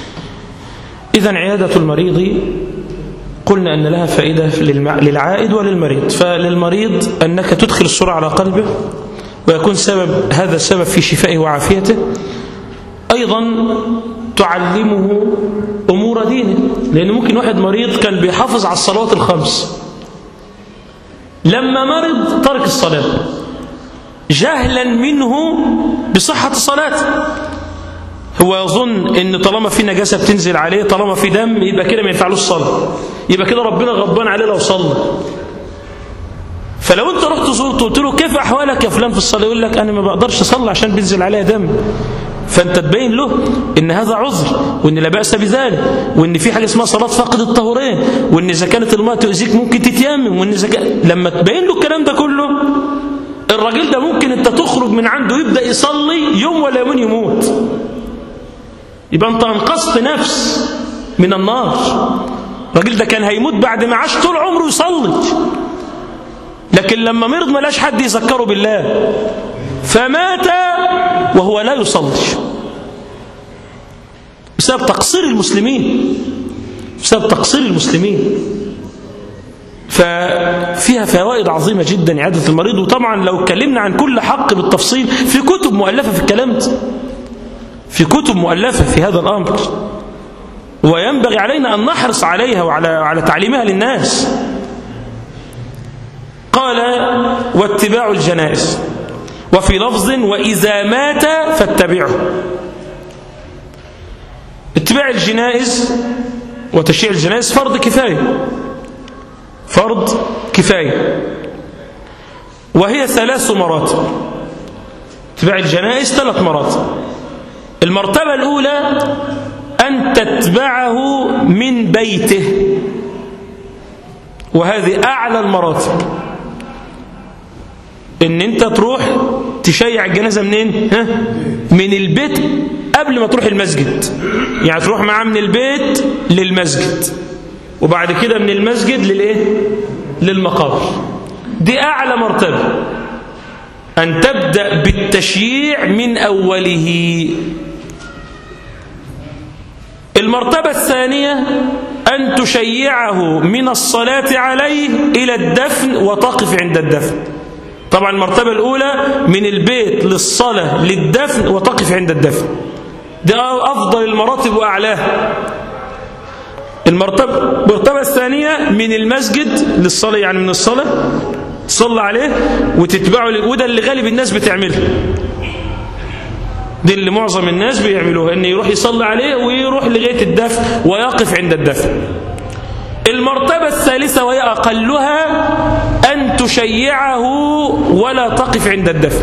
إذن عيادة المريض قلنا أن لها فائدة للعائد وللمريض. فللمريض أنك تدخل السرعة على قلبه ويكون سبب هذا السبب في شفائه وعافيته. أيضا تعلمه أمور دينه، لأن ممكن واحد مريض كان بيحافظ على الصلوات الخمس، لما مرض ترك الصلاة جهلا منه بصحة صلاته. هو يظن ان طالما في نجاسة بتنزل عليه، طالما في دم، يبقى كده ما ينفعلوش الصلاة، يبقى كده ربنا غضبان عليه لو صلى. فلو انت رحت زرته وقلت له كيف احوالك يا فلان في الصلاة، يقول لك انا ما بقدرش اصلي عشان بينزل عليها دم. فانت تبين له ان هذا عذر، وان لا بأس بذلك، وان في حاجة اسمها صلاة فاقد الطهورين، وان اذا كانت الماء تؤذيك ممكن تتيمم، وان اذا كان... لما تبين له الكلام ده كله، الراجل ده ممكن انت تخرج من عنده يبدأ يصلي يوم ولا يومين يموت، يبقى انت انقذت نفس من النار. الراجل ده كان هيموت بعد ما عاش طول عمره يصلي، لكن لما مرض ما لاش حد يذكره بالله، فمات وهو لا يصلي بسبب تقصير المسلمين، بسبب تقصير المسلمين. ففيها فوائد عظيمة جدا إعادة المريض. وطبعا لو اتكلمنا عن كل حق بالتفصيل في كتب مؤلفة في الكلام ده، في كتب مؤلفة في هذا الأمر، وينبغي علينا أن نحرص عليها وعلى على تعليمها للناس. قال واتباع الجنائز، وفي لفظ وإذا مات فاتبعه. اتباع الجنائز وتشييع الجنائز فرض كفاية، فرض كفاية، وهي ثلاث مراتب. اتباع الجنائز ثلاث مراتب. المرتبة الأولى أن تتبعه من بيته، وهذه أعلى المراتب. إن أنت تروح تشيع الجنازة منين؟ ها؟ من البيت قبل ما تروح المسجد. يعني تروح معاه من البيت للمسجد، وبعد كده من المسجد للإيه؟ للمقابر. دي أعلى مرتبة، أن تبدأ بالتشييع من أوله. المرتبة الثانية أن تشيعه من الصلاة عليه إلى الدفن وتقف عند الدفن. طبعا المرتبة الأولى من البيت للصلاة للدفن وتقف عند الدفن، دي أفضل المراتب وأعلاها. المرتبة المرتبة الثانية من المسجد للصلاة، يعني من الصلاة تصلى عليه وتتبعه، وده اللي غالب الناس بتعمله، دي اللي معظم الناس بيعملوها، ان يروح يصلي عليه ويروح لغاية الدفن ويقف عند الدفن. المرتبة الثالثة وهي أقلها أن تشيعه ولا تقف عند الدفن.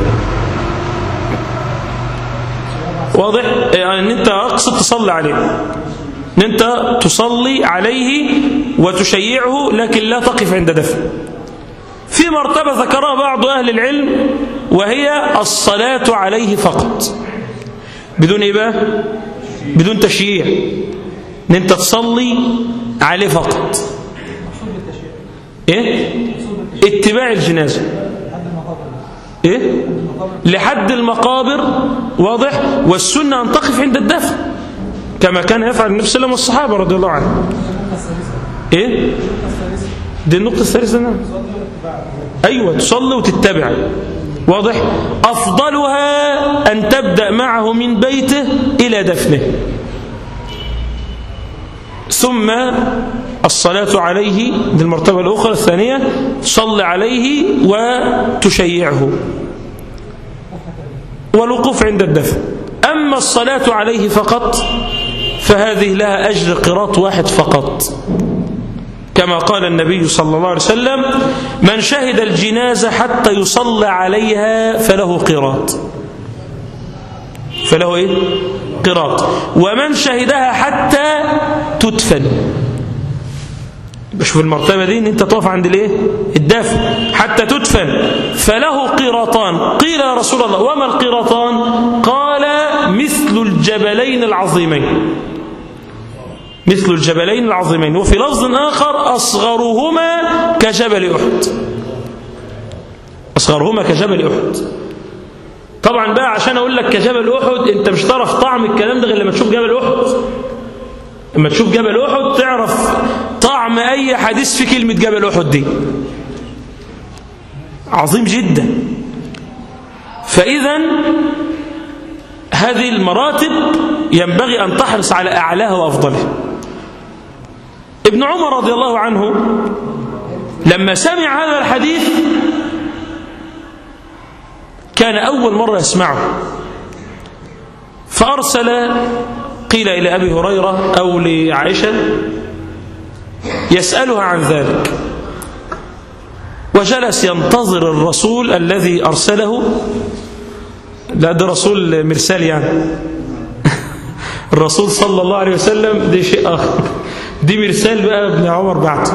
واضح؟ يعني ان انت اقصد تصلي عليه، ان انت تصلي عليه وتشيعه لكن لا تقف عند دفن. في مرتبة ذكرها بعض أهل العلم وهي الصلاة عليه فقط، بدون إيه بقى؟ بدون تشييع، ان انت تصلي عليه فقط. ايه؟ اتباع الجنازة ايه؟ لحد المقابر. واضح؟ والسنة ان تقف عند الدفن كما كان يفعل النبي صلى الله عليه وسلم والصحابة رضي الله عنهم. ايه؟ دي النقطة الثالثة. نعم ايوه، تصلي وتتبع. واضح؟ افضلها ان تبدأ معه من بيته الى دفنه، ثم الصلاة عليه، دي المرتبة الأخرى الثانية، تصلي عليه وتشيعه والوقوف عند الدفن. أما الصلاة عليه فقط فهذه لها أجر قراط واحد فقط، كما قال النبي صلى الله عليه وسلم من شهد الجنازة حتى يصلى عليها فله قراط، فله إيه؟ قراط. ومن شهدها حتى تدفن. بشوف المرتبة دي ان انت تقف عند الايه؟ الدفن حتى تدفن، فله قراطان. قيل يا رسول الله وما القراطان؟ قال مثل الجبلين العظيمين، مثل الجبلين العظيمين. وفي لفظ آخر أصغرهما كجبل أحد، أصغرهما كجبل أحد. طبعا بقى عشان أقول لك كجبل أحد أنت مش تعرف طعم الكلام ده غير لما تشوف جبل أحد. لما تشوف جبل أحد تعرف طعم أي حديث في كلمة جبل أحد دي، عظيم جدا. فإذا هذه المراتب ينبغي أن تحرص على أعلاها وأفضلها. ابن عمر رضي الله عنه لما سمع هذا الحديث كان أول مرة يسمعه، فأرسل قيل إلى أبي هريرة أو لعائشة يسألها عن ذلك، وجلس ينتظر الرسول الذي أرسله. لا ده رسول مرسال يعني الرسول صلى الله عليه وسلم دي شيء آخر، دي مرسال بقى ابن عمر بعد.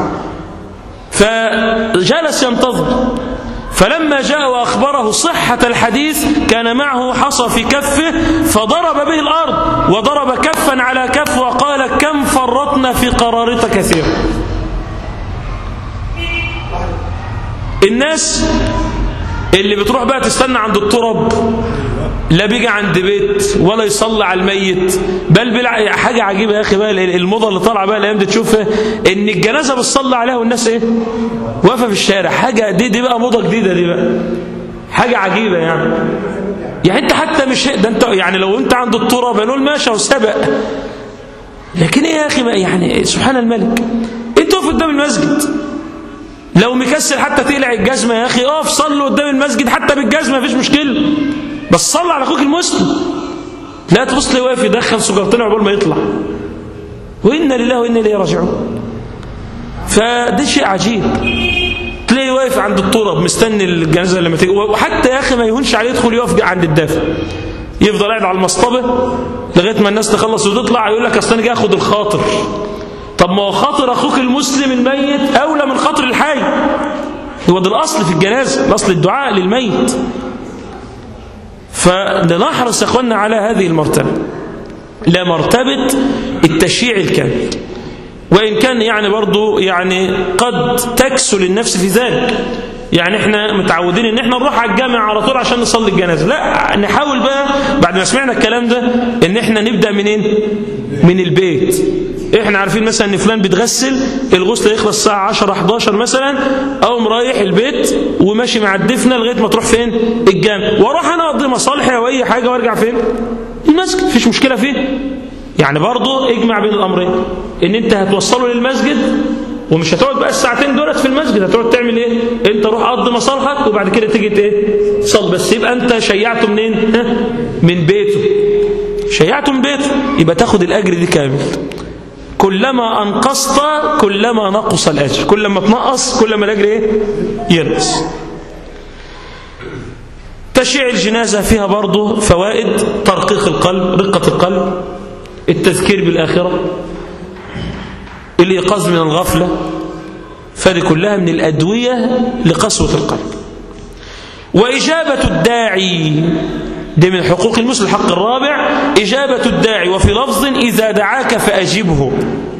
فجلس ينتظر، فلما جاء وأخبره صحة الحديث كان معه حصى في كفه فضرب به الأرض وضرب كفا على كف وقال كم فرطنا في قرارة كثير. الناس اللي بتروح بقى تستنى عند التراب لا بيجي عند بيت ولا يصلي على الميت، بل بلع... حاجة عجيبة يا أخي بقى الموضة اللي طالعة بقى الأيام دي تشوفها، إن الجنازة بتصلي عليها والناس إيه واقفة في الشارع. حاجة دي دي بقى موضة جديدة، دي بقى حاجة عجيبة يعني. يعني أنت حتى مش ده أنت يعني لو أنت عند التراب نقول ماشي وسبق، لكن إيه يا أخي يعني سبحان الملك، أنت واقف قدام المسجد لو مكسل حتى تقلع الجزمة يا أخي اقف صلي قدام المسجد حتى بالجزمة مفيش مشكلة، بس صلي على أخوك المسلم، لا تبص لي واقف يدخل سجارتين عقبال ما يطلع، وإنا لله وإنا إليه راجعون. فده شيء عجيب، تلاقي واقف عند التراب مستني الجنازة لما تيجي، وحتى يا أخي ما يهونش عليه يدخل يقف عند الدافع، يفضل قاعد على المصطبة لغاية ما الناس تخلص وتطلع، يقول لك أصل أنا جاي أخد الخاطر. طب ما هو خاطر أخوك المسلم الميت أولى من خاطر الحي، هو ده الأصل في الجنازة، الأصل الدعاء للميت. فلنحرص يا أخوانا على هذه المرتبة، لا مرتبة التشييع الكامل، وإن كان يعني برضو يعني قد تكسل النفس في ذلك. يعني احنا متعودين ان احنا نروح على الجامع على طول عشان نصلي الجنازة، لا نحاول بقى بعد ما سمعنا الكلام ده ان احنا نبدأ منين؟ من البيت. احنا عارفين مثلا ان فلان بيتغسل الغسل يخلص الساعة عشرة حداشر مثلا، اقوم رايح البيت وماشي مع الدفنة لغاية ما تروح فين؟ الجامع، واروح انا اقضي مصالحي او اي حاجة وارجع فين؟ المسجد، مفيش مشكلة فيه. يعني برضو اجمع بين الامرين، ان انت هتوصله للمسجد ومش هتقعد بقى الساعتين دولت في المسجد، هتقعد تعمل ايه؟ انت روح قضي مصالحك وبعد كده تيجي ايه؟ تصلي، بس يبقى انت شيعته منين؟ من بيته، شيعته من بيته، يبقى تاخد الاجر دي كامل. كلما انقصت كلما نقص الاجر، كلما تنقص كلما الاجر ايه؟ ينقص. تشييع الجنازه فيها برضه فوائد: ترقيق القلب، رقه القلب، التذكير بالاخره، الإيقاظ من الغفلة، فهذه كلها من الأدوية لقسوة القلب. وإجابة الداعي، دي من حقوق المسلم. الحق الرابع إجابة الداعي، وفي لفظ إذا دعاك فأجبه.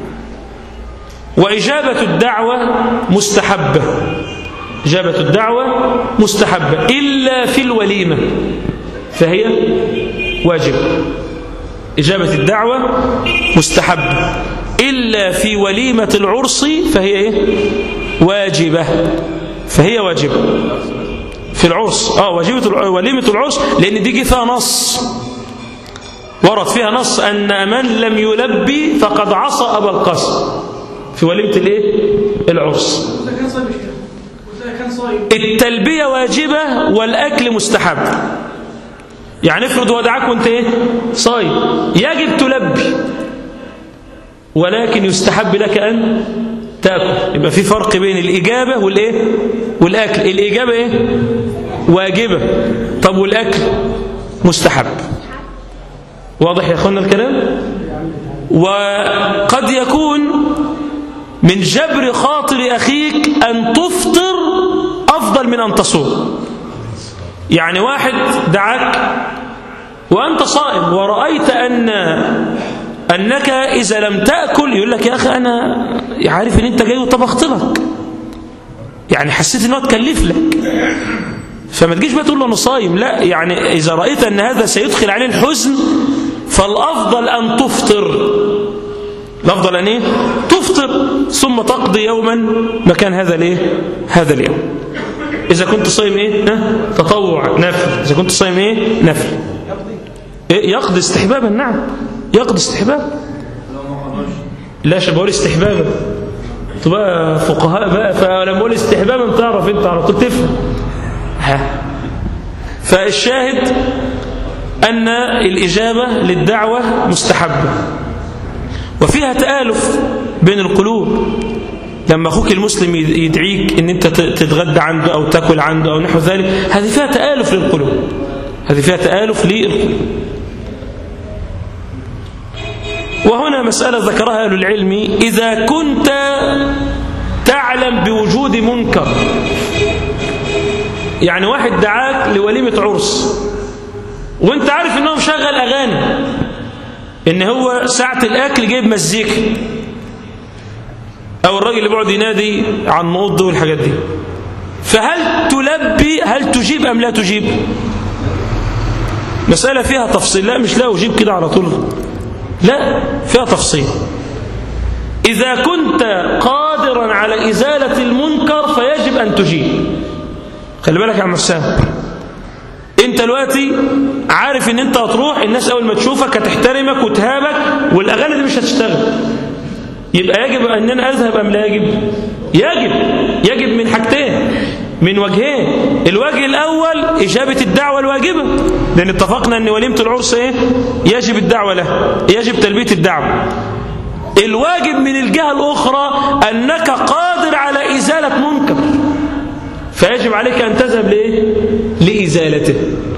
وإجابة الدعوة مستحبة، إجابة الدعوة مستحبة إلا في الوليمة فهي واجب. إجابة الدعوة مستحبة إلا في وليمة العرس فهي إيه؟ واجبة، فهي واجبة في العرس. آه واجبة وليمة العرس، لأن دي فيها نص، ورد فيها نص أن من لم يلبي فقد عصى أبا القاسم في وليمة الإيه؟ العرس. التلبية واجبة والأكل مستحب. يعني افرض ودعك وانت ايه؟ صايم، يجب تلبي ولكن يستحب لك أن تأكل. يبقى في فرق بين الإجابة والإيه؟ والأكل. الإجابة إيه؟ واجبة، طب والأكل مستحب. واضح يا أخوانا الكلام؟ وقد يكون من جبر خاطر أخيك أن تفطر أفضل من أن تصوم. يعني واحد دعاك وأنت صائم ورأيت أن أنك إذا لم تأكل، يقول لك يا أخي أنا عارف أن أنت جاي وطبخت لك، يعني حسيت أنه تكلف لك، فما تجيش بقى تقول له أنا صايم. لا، يعني إذا رأيت أن هذا سيدخل عليه الحزن فالأفضل أن تفطر. الأفضل أن إيه؟ تفطر ثم تقضي يوما مكان هذا الإيه؟ هذا اليوم. إذا كنت صايم إيه؟ ها؟ تطوع نفل. إذا كنت صايم إيه؟ نفل. إيه؟ يقضي استحبابا. نعم يقضي استحبابا. لا شو بقول استحبابا، تبقى فقهاء بقى، فلما بقول استحبابا تعرف أنت على طول تفهم. ها. فالشاهد أن الإجابة للدعوة مستحبة، وفيها تآلف بين القلوب. لما أخوك المسلم يدعيك أن أنت تتغدى عنده أو تأكل عنده أو نحو ذلك، هذه فيها تآلف للقلوب، هذه فيها تآلف للقلوب. وهنا مسألة ذكرها أهل العلم: إذا كنت تعلم بوجود منكر، يعني واحد دعاك لوليمة عرس وانت عارف انه مشغل أغاني، ان هو ساعة الأكل جايب مزيكا، أو الراجل اللي بيقعد ينادي عن نقض والحاجات دي، فهل تلبي، هل تجيب أم لا تجيب؟ مسألة فيها تفصيل. لا مش لا أجيب كده على طول، لا فيها تفصيل. إذا كنت قادرا على إزالة المنكر فيجب أن تجيب. خلي بالك يا عم حسام، انت دلوقتي عارف ان انت هتروح الناس اول ما تشوفك هتحترمك وتهابك والاغاني دي مش هتشتغل، يبقى يجب ان انا اذهب ام لا يجب؟ يجب. يجب من حاجتين، من وجهين. الوجه الاول اجابه الدعوه الواجبه، لان اتفقنا ان وليمه العرس ايه؟ يجب الدعوه له، يجب تلبيه الدعوه. الواجب من الجهه الاخرى انك قادر على ازاله منكر، فيجب عليك أن تذهب لإيه؟ لإزالته.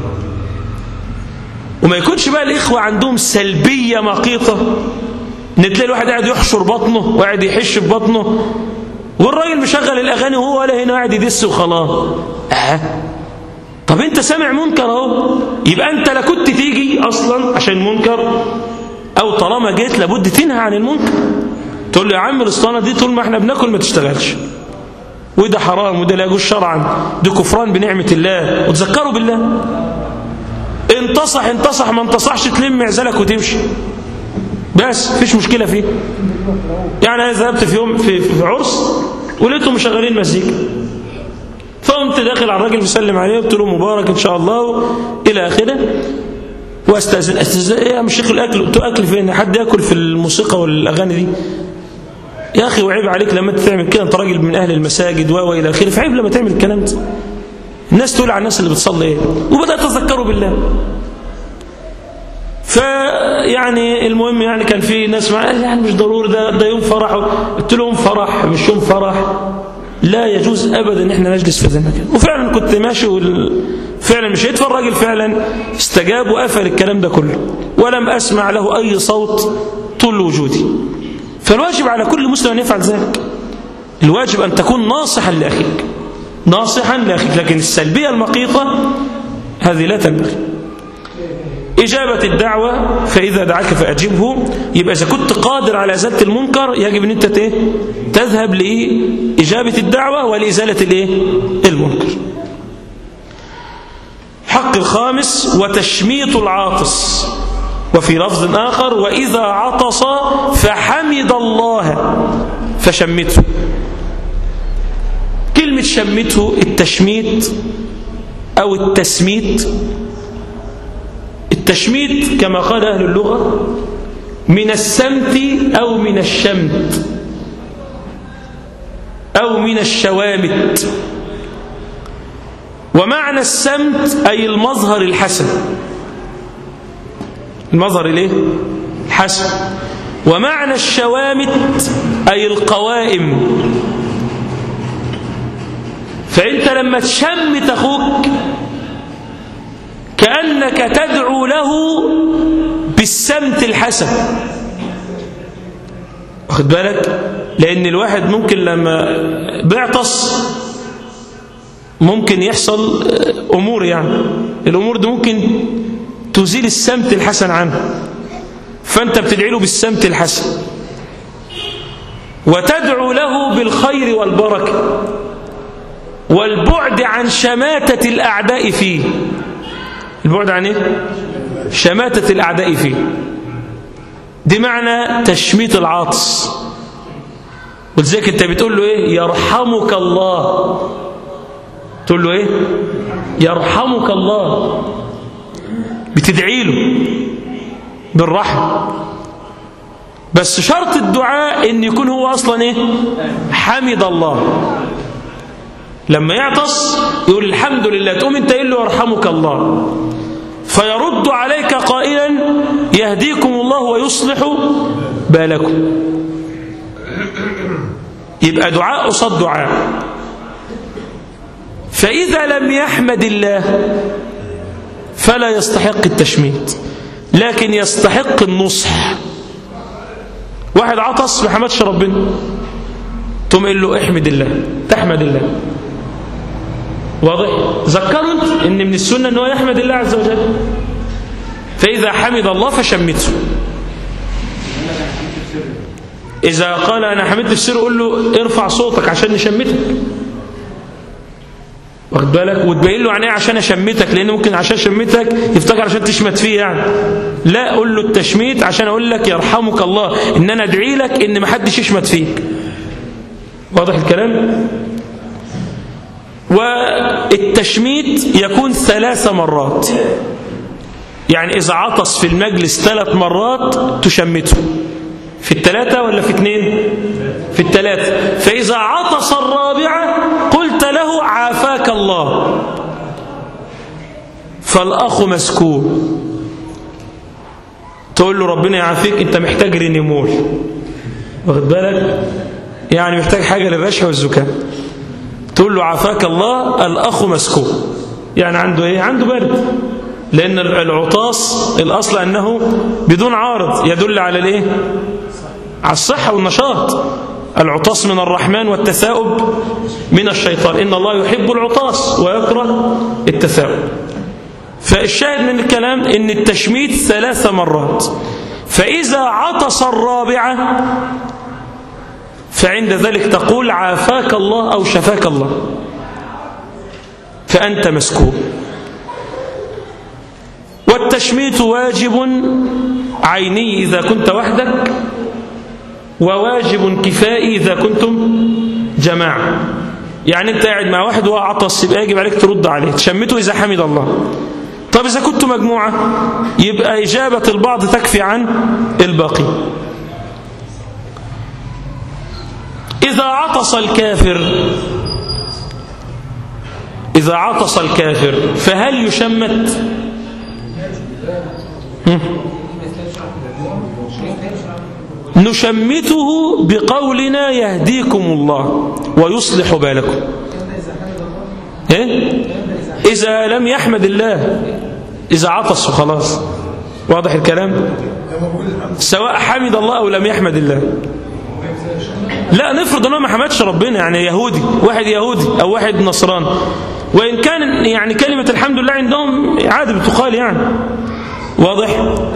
وما يكونش بقى الإخوة عندهم سلبية مقيطة، نتلاقي الواحد قاعد يحشر بطنه وقاعد يحش في بطنه والراجل مشغل الأغاني وهو ولا هنا قاعد يدس وخلاص. أه؟ طب أنت سامع منكر أهو، يبقى أنت لا كنت تيجي أصلا عشان منكر، أو طالما جيت لابد تنهى عن المنكر. تقول له يا عم الاسطوانة دي طول ما احنا بناكل ما تشتغلش، وده حرام وده لا يجوز شرعا، ده كفران بنعمة الله، وتذكروا بالله. انتصح انتصح، ما انتصحش تلم عزلك وتمشي، بس مفيش مشكلة فيه. يعني أنا ذهبت في يوم في, في عرس ولقيتهم مشغلين مزيكا، فقمت داخل على الراجل مسلم عليه قلت له مبارك ان شاء الله الى اخره، واستاذن. استاذن ايه يا عم الشيخ؟ الاكل. قلت له اكل فين؟ حد ياكل في الموسيقى والاغاني دي؟ يا أخي وعيب عليك لما تعمل كده، أنت راجل من أهل المساجد وإلى آخره، فعيب لما تعمل الكلام ده. الناس تقول على الناس اللي بتصلي إيه؟ وبدأت تذكروا بالله. فيعني المهم يعني كان في ناس معايا يعني مش ضروري، ده ده يوم فرح. قلت لهم فرح مش يوم فرح، لا يجوز أبدا إن إحنا نجلس في ذا المكان. وفعلا كنت ماشي وفعلا مشيت، فالراجل فعلا استجاب وقفل الكلام ده كله، ولم أسمع له أي صوت طول وجودي. فالواجب على كل مسلم أن يفعل ذلك. الواجب أن تكون ناصحا لأخيك، ناصحا لأخيك، لكن السلبية المقيطة هذه لا تنبغي. إجابة الدعوة، فإذا دعاك فأجبه. يبقى إذا كنت قادر على إزالة المنكر يجب أن أنت تذهب لإجابة الدعوة ولإزالة المنكر. حق الخامس وتشميت العاطس، وفي لفظ آخر وإذا عطس فحمد الله فشمته. كلمة شمته التشميت أو التسميت. التشميت كما قال أهل اللغة من السمت أو من الشمت أو من الشوامت. ومعنى السمت أي المظهر الحسن، المظهر الايه؟ الحسن. ومعنى الشوامت أي القوائم. فأنت لما تشمت أخوك كأنك تدعو له بالسمت الحسن، واخد بالك؟ لأن الواحد ممكن لما بيعطس ممكن يحصل أمور، يعني الأمور دي ممكن تزيل السمت الحسن عنه، فأنت بتدعي له بالسمت الحسن وتدعو له بالخير والبركة والبعد عن شماتة الأعداء فيه. البعد عن إيه؟ شماتة الأعداء فيه. دي معنى تشميت العاطس. ولذلك أنت بتقول له إيه؟ يرحمك الله. تقول له إيه؟ يرحمك الله، بتدعي له بالرحمة. بس شرط الدعاء ان يكون هو اصلا ايه؟ حمد الله. لما يعطس يقول الحمد لله، تقوم انت قايل له يرحمك الله، فيرد عليك قائلا يهديكم الله ويصلح بالكم. يبقى دعاء قصاد دعاء. فإذا لم يحمد الله فلا يستحق التشميت، لكن يستحق النصح. واحد عطس ما حمدش ربنا، تقوم قايل له احمد الله، تحمد الله. واضح؟ ذكروا انت ان من السنه ان هو يحمد الله عز وجل. فاذا حمد الله فشمته. اذا قال انا حمدت في سر قول له ارفع صوتك عشان نشمتك. واخد بالك؟ وتبين له يعني ايه عشان اشمتك، لان ممكن عشان شمتك يفتكر عشان تشمت فيه يعني. لا، قول له التشميت عشان اقول لك يرحمك الله، ان انا ادعي لك ان ما حدش يشمت فيك. واضح الكلام؟ والتشميت يكون ثلاث مرات، يعني اذا عطس في المجلس ثلاث مرات تشمته. في الثلاثة ولا في اثنين؟ في الثلاثة. فإذا عطس الرابعة قلت له عافاك الله، فالأخ مسكون، تقول له ربنا يعافيك، انت محتاج رينيمول، واخد بالك؟ يعني محتاج حاجة للرشح والزكام. تقول له عافاك الله، الأخ مسكون، يعني عنده ايه؟ عنده برد، لأن العطاس الأصل أنه بدون عارض يدل على الايه؟ على الصحة والنشاط. العطاس من الرحمن والتثاؤب من الشيطان، إن الله يحب العطاس ويكره التثاؤب. فالشاهد من الكلام إن التشميت ثلاث مرات، فإذا عطس الرابعة فعند ذلك تقول عافاك الله أو شفاك الله، فأنت مسكون. والتشميت واجب عيني إذا كنت وحدك، وواجب كفائي إذا كنتم جماعة. يعني أنت قاعد مع واحد وهو عطس، يبقى يجب عليك ترد عليه، تشمته إذا حمد الله. طب إذا كنتم مجموعة يبقى إجابة البعض تكفي عن الباقي. إذا عطس الكافر إذا عطس الكافر فهل يشمت؟ نشمته بقولنا يهديكم الله ويصلح بالكم. إيه؟ إذا لم يحمد الله، إذا عطس خلاص. واضح الكلام؟ سواء حمد الله أو لم يحمد الله. لا، نفرض أنه ما حمدش ربنا، يعني يهودي، واحد يهودي أو واحد نصراني، وإن كان يعني كلمة الحمد لله عندهم عادة بتقال يعني. واضح؟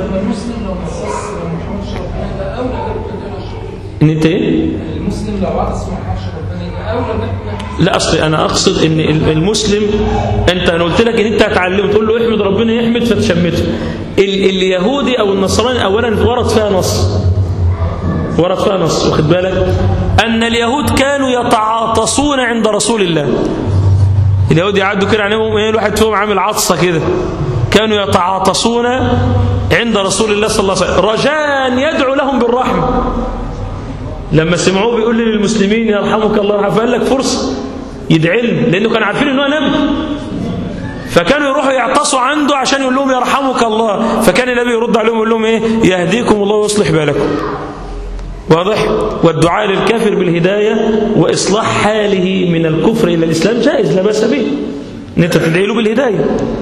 ان انت ايه؟ المسلم لو عطس ما حدش ربنا يبقى اولى. لا، اصل انا اقصد ان المسلم، انت انا قلت لك ان انت هتعلمه تقول له احمد ربنا يحمد فتشمته. اليهودي او النصراني اولا ورد فيها نص ورد فيها نص واخد بالك؟ ان اليهود كانوا يتعاطسون عند رسول الله. اليهود يعدوا كده عليهم ايه، الواحد فيهم عامل عطسه كده، كانوا يتعاطسون عند رسول الله صلى الله عليه وسلم رجاء يدعو لهم بالرحمه. لما سمعوه بيقول للمسلمين يرحمك الله، فقال لك فرصة يدعي لهم، لأنه كانوا عارفين أنه نبي، فكانوا يروحوا يعتصوا عنده عشان يقول لهم يرحمك الله، فكان النبي يرد عليهم يقول لهم إيه؟ يهديكم الله ويصلح بالكم. واضح؟ والدعاء للكافر بالهداية وإصلاح حاله من الكفر إلى الإسلام جائز، لا بأس به، أن أنت تدعي له بالهداية.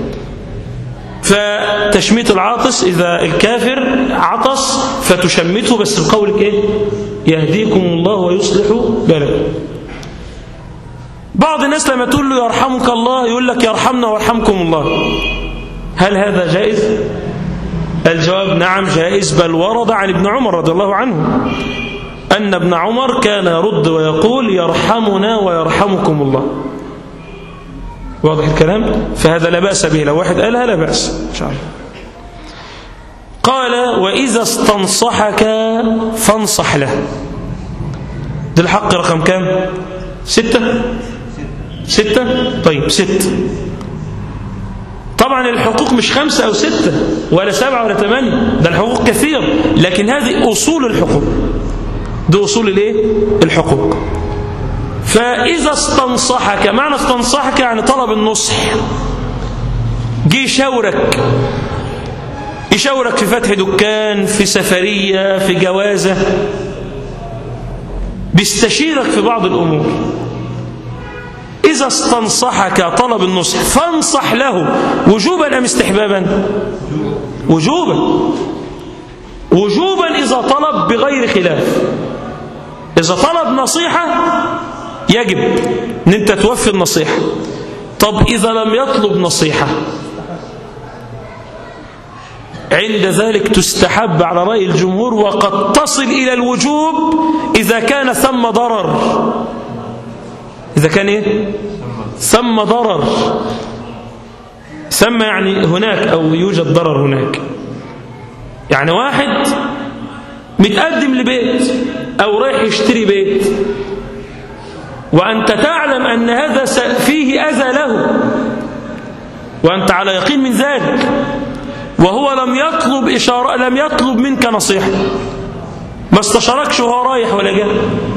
فتشميت العاطس إذا الكافر عطس فتشمته، بس بقولك إيه؟ يهديكم الله ويصلح بالكم. بعض الناس لما تقول له يرحمك الله يقول لك يرحمنا ويرحمكم الله. هل هذا جائز؟ الجواب نعم جائز، بل ورد عن ابن عمر رضي الله عنه أن ابن عمر كان يرد ويقول يرحمنا ويرحمكم الله. واضح الكلام؟ فهذا لا بأس به، لو واحد قالها لا بأس إن شاء الله. قال وإذا استنصحك فانصح له. ده الحق رقم كام؟ ستة ستة طيب ست. طبعا الحقوق مش خمسة أو ستة ولا سبعة ولا ثمانية، ده الحقوق كثير، لكن هذه أصول الحقوق، ده أصول الايه؟ الحقوق. فإذا استنصحك، معنى استنصحك يعني طلب النصح، جي يشاورك يشاورك في فتح دكان، في سفرية، في جوازة، بيستشيرك في بعض الأمور. إذا استنصحك طلب النصح فانصح له وجوبا أم استحبابا؟ وجوبا. وجوبا إذا طلب بغير خلاف. إذا طلب نصيحة يجب أن أنت توفي النصيحة. طب إذا لم يطلب نصيحة عند ذلك تستحب على رأي الجمهور، وقد تصل إلى الوجوب إذا كان ثم ضرر. إذا كان إيه؟ ثم ضرر، ثم يعني هناك أو يوجد ضرر هناك. يعني واحد متقدم لبيت أو رايح يشتري بيت وأنت تعلم أن هذا فيه أذى له وأنت على يقين من ذلك، وهو لم يطلب إشارة، لم يطلب منك نصيحة، ما استشاركش وهو رايح ولا جاء،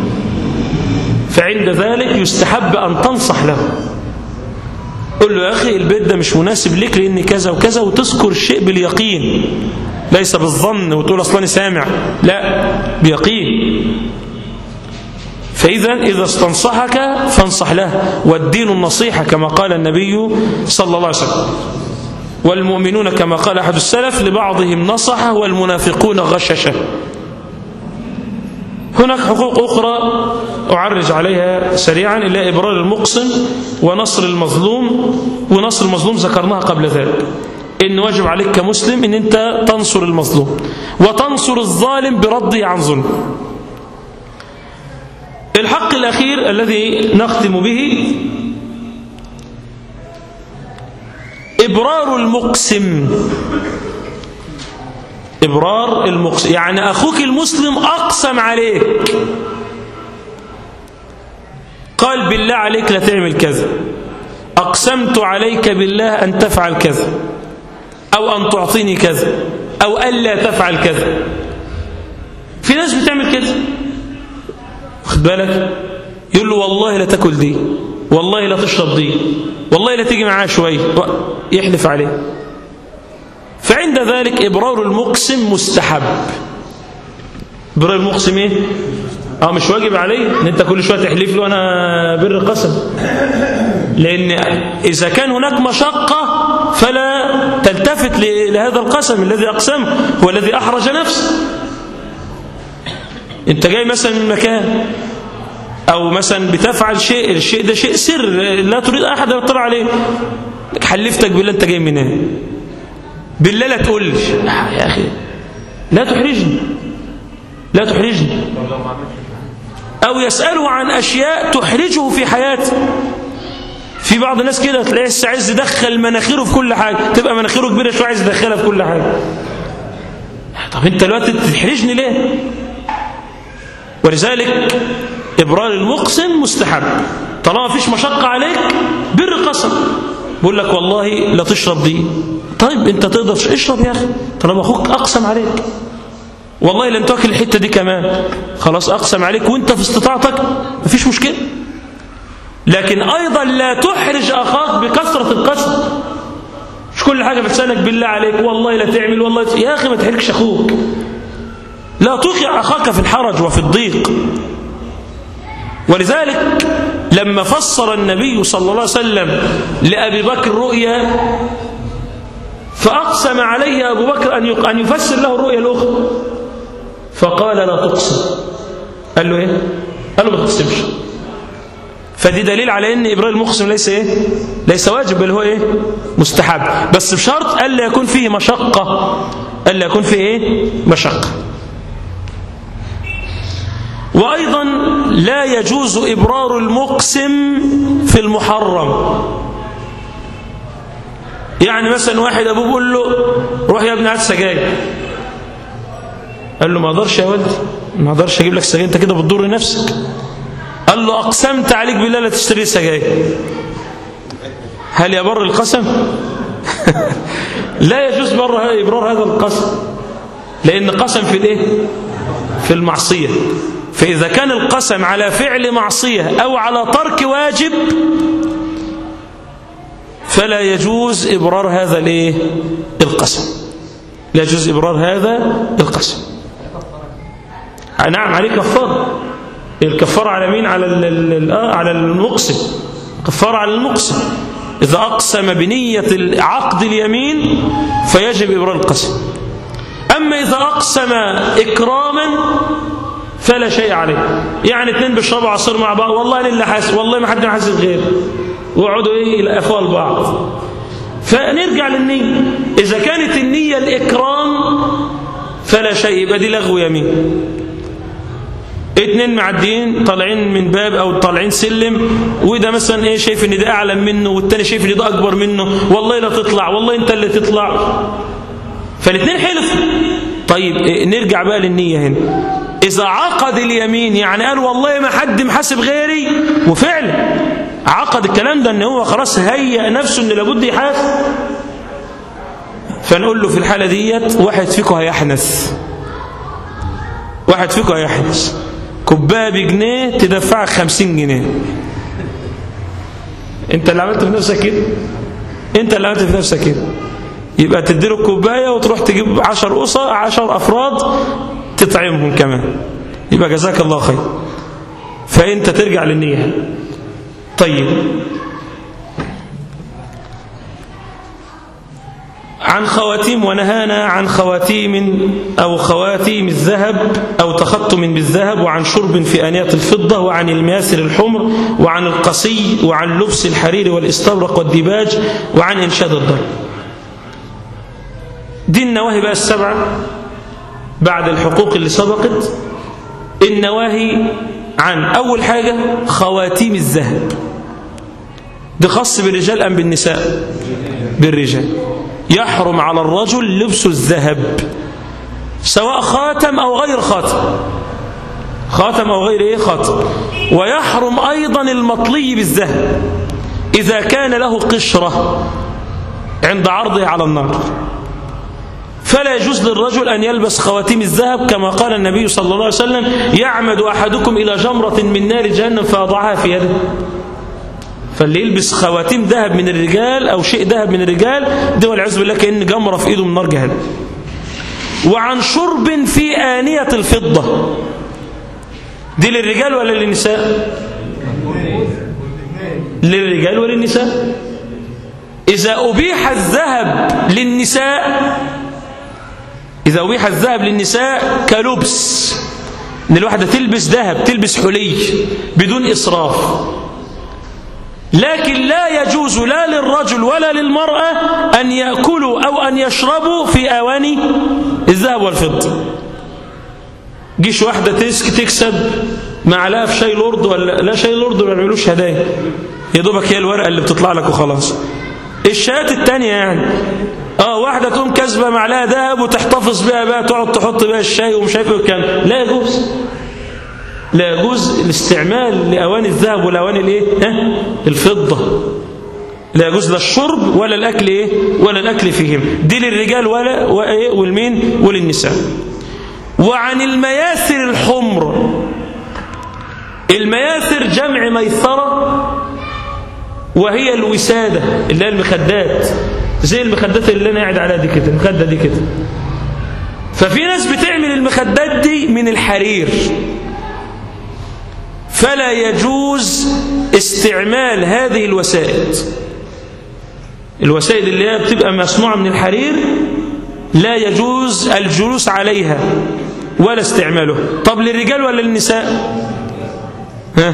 فعند ذلك يستحب أن تنصح له. قل له يا أخي البيت ده مش مناسب لك لأن كذا وكذا، وتذكر الشيء باليقين ليس بالظن وتقول أصلاني سامع، لا، بيقين. فإذا إذا استنصحك فانصح له، والدين النصيحة كما قال النبي صلى الله عليه وسلم. والمؤمنون كما قال أحد السلف لبعضهم نصحه والمنافقون غششه. هناك حقوق أخرى أعرج عليها سريعا، إلا إبرار المقسم ونصر المظلوم. ونصر المظلوم ذكرناها قبل ذلك، إن واجب عليك كمسلم إن أنت تنصر المظلوم وتنصر الظالم برده عن ظلم. الحق الأخير الذي نختم به إبرار المقسم. إبرار المقسم يعني أخوك المسلم أقسم عليك، قال بالله عليك لا تعمل كذا، أقسمت عليك بالله أن تفعل كذا، أو أن تعطيني كذا، أو ألا تفعل كذا. في ناس بتعمل كذا، واخد بالك، يقول له والله لا تاكل دي، والله لا تشرب دي، والله لا تيجي معاه شوية، يحلف عليه. فعند ذلك إبرار المقسم مستحب. إبرار المقسم إيه؟ اه مش واجب عليه ان انت كل شويه تحلف له انا بر قسم، لان اذا كان هناك مشقه فلا تلتفت لهذا القسم الذي اقسمه، هو الذي احرج نفسه. انت جاي مثلا من مكان او مثلا بتفعل شيء، الشيء ده شيء سر لا تريد احد ان يطلع عليه، حلفتك بالله انت جاي منين، بالله لا تقولش يا اخي، لا تحرجني لا تحرجني. أو يسأله عن أشياء تحرجه في حياته. في بعض الناس كده تلاقيه لسه عايز يدخل مناخيره في كل حاجة، تبقى مناخيره كبيرة شوية عايز يدخلها في كل حاجة. طب أنت دلوقتي تحرجني ليه؟ ولذلك إبرار المقسم مستحب طالما مفيش مشقة عليك. بر قسم، بقول لك والله لا تشرب دي، طيب أنت تقدر اشرب يا أخي طالما أخوك أقسم عليك، والله لن تاكل الحتة دي كمان، خلاص أقسم عليك وانت في استطاعتك مفيش مشكلة. لكن أيضا لا تحرج أخاك بكثرة القسم، مش كل حاجة بتسألك بالله عليك والله لا تعمل، والله يا أخي ما تحرجش أخوك، لا توقع أخاك في الحرج وفي الضيق. ولذلك لما فسر النبي صلى الله عليه وسلم لأبي بكر رؤيا فأقسم عليه أبو بكر أن يفسر له الرؤيا الأخرى، فقال لا تقسم. قال له ايه؟ قال له ما تقسمش. فدي دليل على ان ابرار المقسم ليس ايه؟ ليس واجب، بل هو ايه؟ مستحب، بس بشرط الا يكون فيه مشقه، الا يكون فيه ايه؟ مشقه. وايضا لا يجوز ابرار المقسم في المحرم. يعني مثلا واحد ابوه بيقول له روح يا ابني هات سجاير، قال له ما اقدرش يا ولدي، ما اقدرش اجيب لك سجاير، انت كده بتضر نفسك. قال له اقسمت عليك بالله لا تشتري سجاير، هل يبر القسم؟ لا يجوز بر ابرار هذا القسم، لان قسم في الايه؟ في المعصيه. فاذا كان القسم على فعل معصيه او على ترك واجب فلا يجوز ابرار هذا الايه؟ القسم، لا يجوز ابرار هذا القسم. نعم عليه كفارة. الكفارة على مين؟ على على المقسم، كفارة على المقسم. إذا أقسم بنية عقد اليمين فيجب إبرار القسم. أما إذا أقسم إكراما فلا شيء عليه. يعني اثنين بيشربوا عصير مع بعض، والله أنا اللي حاسس، والله ما حد حاسس غير، ويقعدوا إيه يلقفوا لبعض. فنرجع للنية، إذا كانت النية الإكرام فلا شيء، يبقى دي لغو يمين. اتنين معديين طالعين من باب او طالعين سلم، وده مثلا ايه شايف ان ده اعلى منه، والتاني شايف ان ده اكبر منه، والله لا تطلع، والله انت اللي تطلع، فالاثنين حلفوا. طيب نرجع بقى للنية هنا. إذا عقد اليمين يعني قال والله ما حد محاسب غيري، وفعلا عقد الكلام ده ان هو خلاص هيأ نفسه ان لابد يحاسب، فنقول له في الحالة ديت واحد فيكم هيحنث، واحد فيكم هيحنث كوبايه بجنيه تدفعك خمسين جنيه. انت اللي عملت في نفسك كده، انت اللي عملت في نفسك كده. يبقى تديله الكوبايه وتروح تجيب عشر أسر عشر أفراد تطعمهم كمان، يبقى جزاك الله خير. فانت ترجع للنية. طيب عن خواتيم، ونهانا عن خواتيم أو خواتيم الذهب أو تختم بالذهب، وعن شرب في آنية الفضة، وعن المياسر الحمر، وعن القصي، وعن لبس الحرير والاستبرق والديباج، وعن إنشاد الضرب. دي النواهي بقى السبعة بعد الحقوق اللي سبقت. النواهي عن أول حاجة خواتيم الذهب، ده خاص بالرجال أم بالنساء؟ بالرجال. يحرم على الرجل لبس الذهب سواء خاتم أو غير خاتم، خاتم أو غير إيه خاتم. ويحرم أيضا المطلي بالذهب إذا كان له قشرة عند عرضه على النار، فلا يجوز للرجل أن يلبس خواتيم الذهب، كما قال النبي صلى الله عليه وسلم: يعمد أحدكم إلى جمرة من نار جهنم فيضعها في يده. فاللي يلبس خواتيم ذهب من الرجال أو شيء ذهب من الرجال ده والعياذ بالله كأن جمرة في إيده من نار جهنم. وعن شرب في آنية الفضة، دي للرجال ولا للنساء؟ للرجال وللنساء. إذا أبيح الذهب للنساء، إذا أبيح الذهب للنساء كلبس، إن الواحدة تلبس ذهب، تلبس حلي بدون إسراف، لكن لا يجوز لا للرجل ولا للمرأة أن يأكلوا أو أن يشربوا في أواني الذهب والفضة. جيش واحدة تكسب معلقة في شاي لورد، ولا لا شاي لورد ما بيعملوش هدايا، يا دوبك هي الورقة اللي بتطلع لك وخلاص. الشايات التانية يعني اه واحدة تقوم كسبة معلقة ذهب وتحتفظ بها بقى، تقعد تحط بها الشاي ومش عارف ايه والكلام، لا يجوز. لا يجوز الاستعمال لأواني الذهب والأواني الايه؟ ها؟ الفضة. لا يجوز لا الشرب ولا الأكل ايه؟ ولا الأكل فيهم. دي للرجال ولا وايه؟ والمين؟ وللنساء. وعن المياسر الحمر، المياسر جمع ميسرة، وهي الوسادة اللي هي المخدات، زي المخدات اللي انا قاعد عليها دي كده، المخدة دي كده. ففي ناس بتعمل المخدات دي من الحرير، فلا يجوز استعمال هذه الوسائد. الوسائد اللي هي بتبقى مصنوعة من الحرير لا يجوز الجلوس عليها ولا استعماله. طب للرجال ولا للنساء؟ ها؟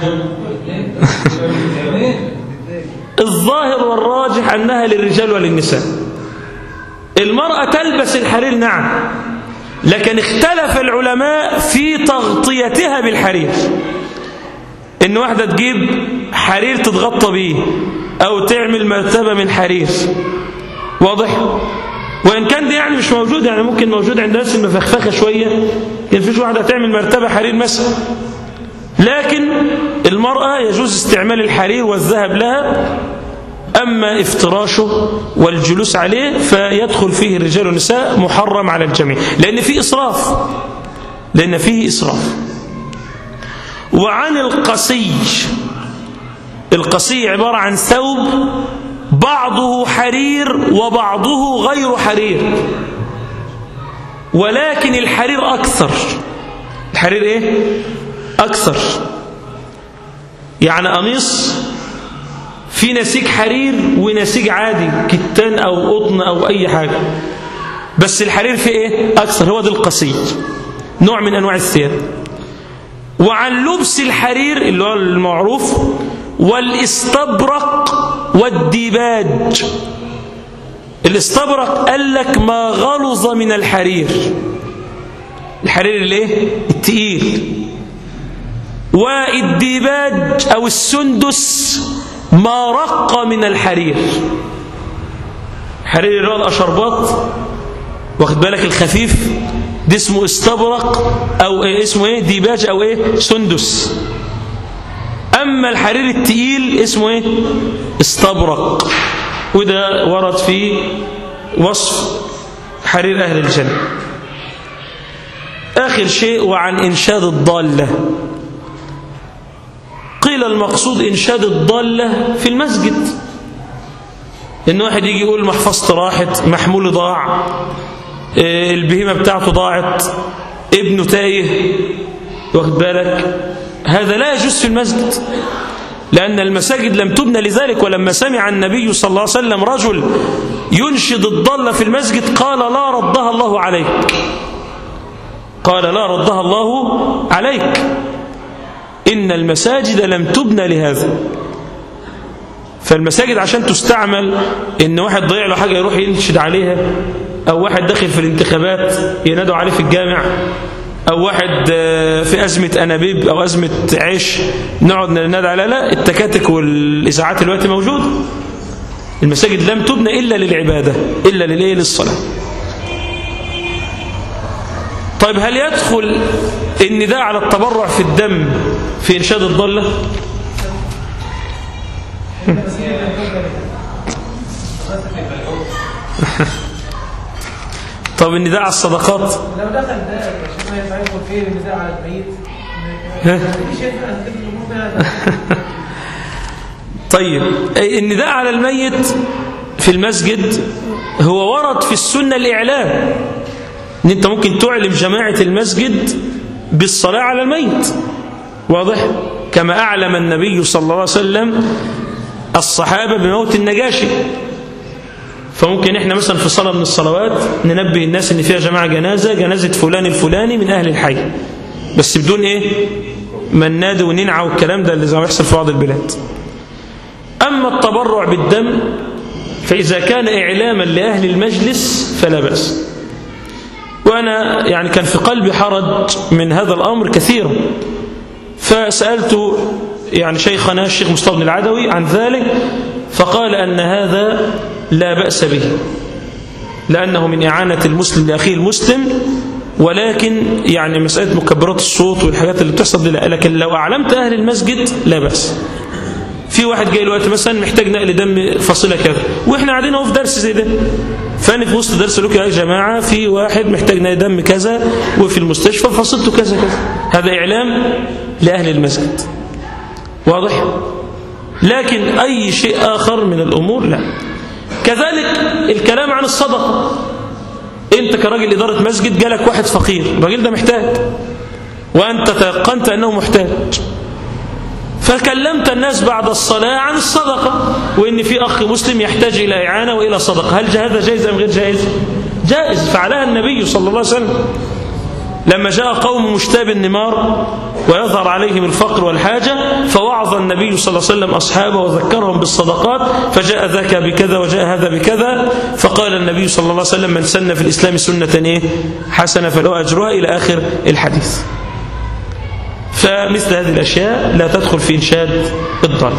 الظاهر والراجح أنها للرجال وللنساء. المرأة تلبس الحرير نعم، لكن اختلف العلماء في تغطيتها بالحرير، إن واحدة تجيب حرير تتغطى به أو تعمل مرتبة من حرير، واضح؟ وإن كان دي يعني مش موجود، يعني ممكن موجود عند الناس المفخفخة شوية، كان فيش واحدة تعمل مرتبة حرير مثلا. لكن المرأة يجوز استعمال الحرير والذهب لها، أما افتراشه والجلوس عليه فيدخل فيه الرجال والنساء، محرم على الجميع، لأن فيه إسراف، لأن فيه إسراف. وعن القصي، القصي عبارة عن ثوب بعضه حرير وبعضه غير حرير، ولكن الحرير أكثر. الحرير إيه؟ أكثر. يعني قميص في نسيج حرير ونسيج عادي كتان أو قطن أو أي حاجة، بس الحرير في إيه؟ أكثر. هو ده القصي، نوع من أنواع الثياب. وعن لبس الحرير اللي هو المعروف، والاستبرق والديباج. الاستبرق قال لك ما غلظ من الحرير، الحرير اللي ايه؟ التقيل. والديباج أو السندس ما رق من الحرير. حرير اللي هو الأشرباط، واخد بالك، الخفيف، دي اسمه استبرق أو إيه اسمه إيه ديباج أو إيه سندس. أما الحرير التقيل اسمه إيه استبرق، وده ورد في وصف حرير أهل الجنة. آخر شيء وعن إنشاد الضالة. قيل المقصود إنشاد الضالة في المسجد، إن واحد يجي يقول محفظة راحت، محمول ضاع، البهيمة بتاعته ضاعت، ابنه تايه، واخد بالك، هذا لا يجوز في المسجد، لأن المساجد لم تبنى لذلك. ولما سمع النبي صلى الله عليه وسلم رجل ينشد الضالة في المسجد قال لا ردها الله عليك، قال لا ردها الله عليك، إن المساجد لم تبنى لهذا. فالمساجد عشان تستعمل إن واحد ضيع له حاجة يروح ينشد عليها، أو واحد داخل في الانتخابات ينادوا عليه في الجامع، أو واحد في أزمة أنابيب أو أزمة عيش نقعد ننادى عليها، لا، التكاتك والإذاعات الوقت موجود. المساجد لم تبنى إلا للعبادة، إلا للإيه للصلاة. طيب هل يدخل النداء على التبرع في الدم في إنشاد الضالة؟ طب النداء على الصدقات؟ لو دخل ده عشان ما يدخل فيه النداء على الميت. طيب النداء على الميت في المسجد هو ورد في السنة الإعلام، إن أنت ممكن تعلم جماعة المسجد بالصلاة على الميت، واضح؟ كما أعلم النبي صلى الله عليه وسلم الصحابة بموت النجاشي. فممكن إحنا مثلا في صلاة من الصلوات ننبه الناس إن فيها جماعة جنازة، جنازة فلان الفلاني من أهل الحي، بس بدون إيه من نادي وننعى والكلام ده اللي زي ما يحصل في بعض البلاد. أما التبرع بالدم فإذا كان إعلاما لأهل المجلس فلا بأس. وأنا يعني كان في قلبي حرج من هذا الأمر كثيرا، فسألت يعني شيخنا الشيخ مصطفى بن العدوي عن ذلك، فقال أن هذا لا بأس به، لأنه من إعانة المسلم لأخيه المسلم، ولكن يعني مسألة مكبرات الصوت والحاجات اللي بتحصل دي لا، لكن لو أعلمت أهل المسجد لا بأس. في واحد جاي الوقت مثلا محتاج نقل دم فاصلة كذا، وإحنا قاعدين اهو في درس زي ده، فأنا في وسط درس لك يا جماعة في واحد محتاج نقل دم كذا وفي المستشفى فاصلته كذا كذا، هذا إعلام لأهل المسجد، واضح؟ لكن أي شيء آخر من الأمور لا. كذلك الكلام عن الصدقة، أنت كراجل إدارة مسجد جالك واحد فقير، الراجل ده محتاج وأنت تيقنت أنه محتاج، فكلمت الناس بعد الصلاة عن الصدقة، وإن في أخ مسلم يحتاج إلى إعانة وإلى صدقة، هل هذا جائز أم غير جائز؟ جائز، فعلها النبي صلى الله عليه وسلم لما جاء قوم مشتاب النمار ويظهر عليهم الفقر والحاجة، فوعظ النبي صلى الله عليه وسلم أصحابه وذكرهم بالصدقات، فجاء ذاك بكذا وجاء هذا بكذا، فقال النبي صلى الله عليه وسلم من سن في الإسلام سنة إيه؟ حسنة فله أجرها إلى آخر الحديث. فمثل هذه الأشياء لا تدخل في إنشاد الضالة.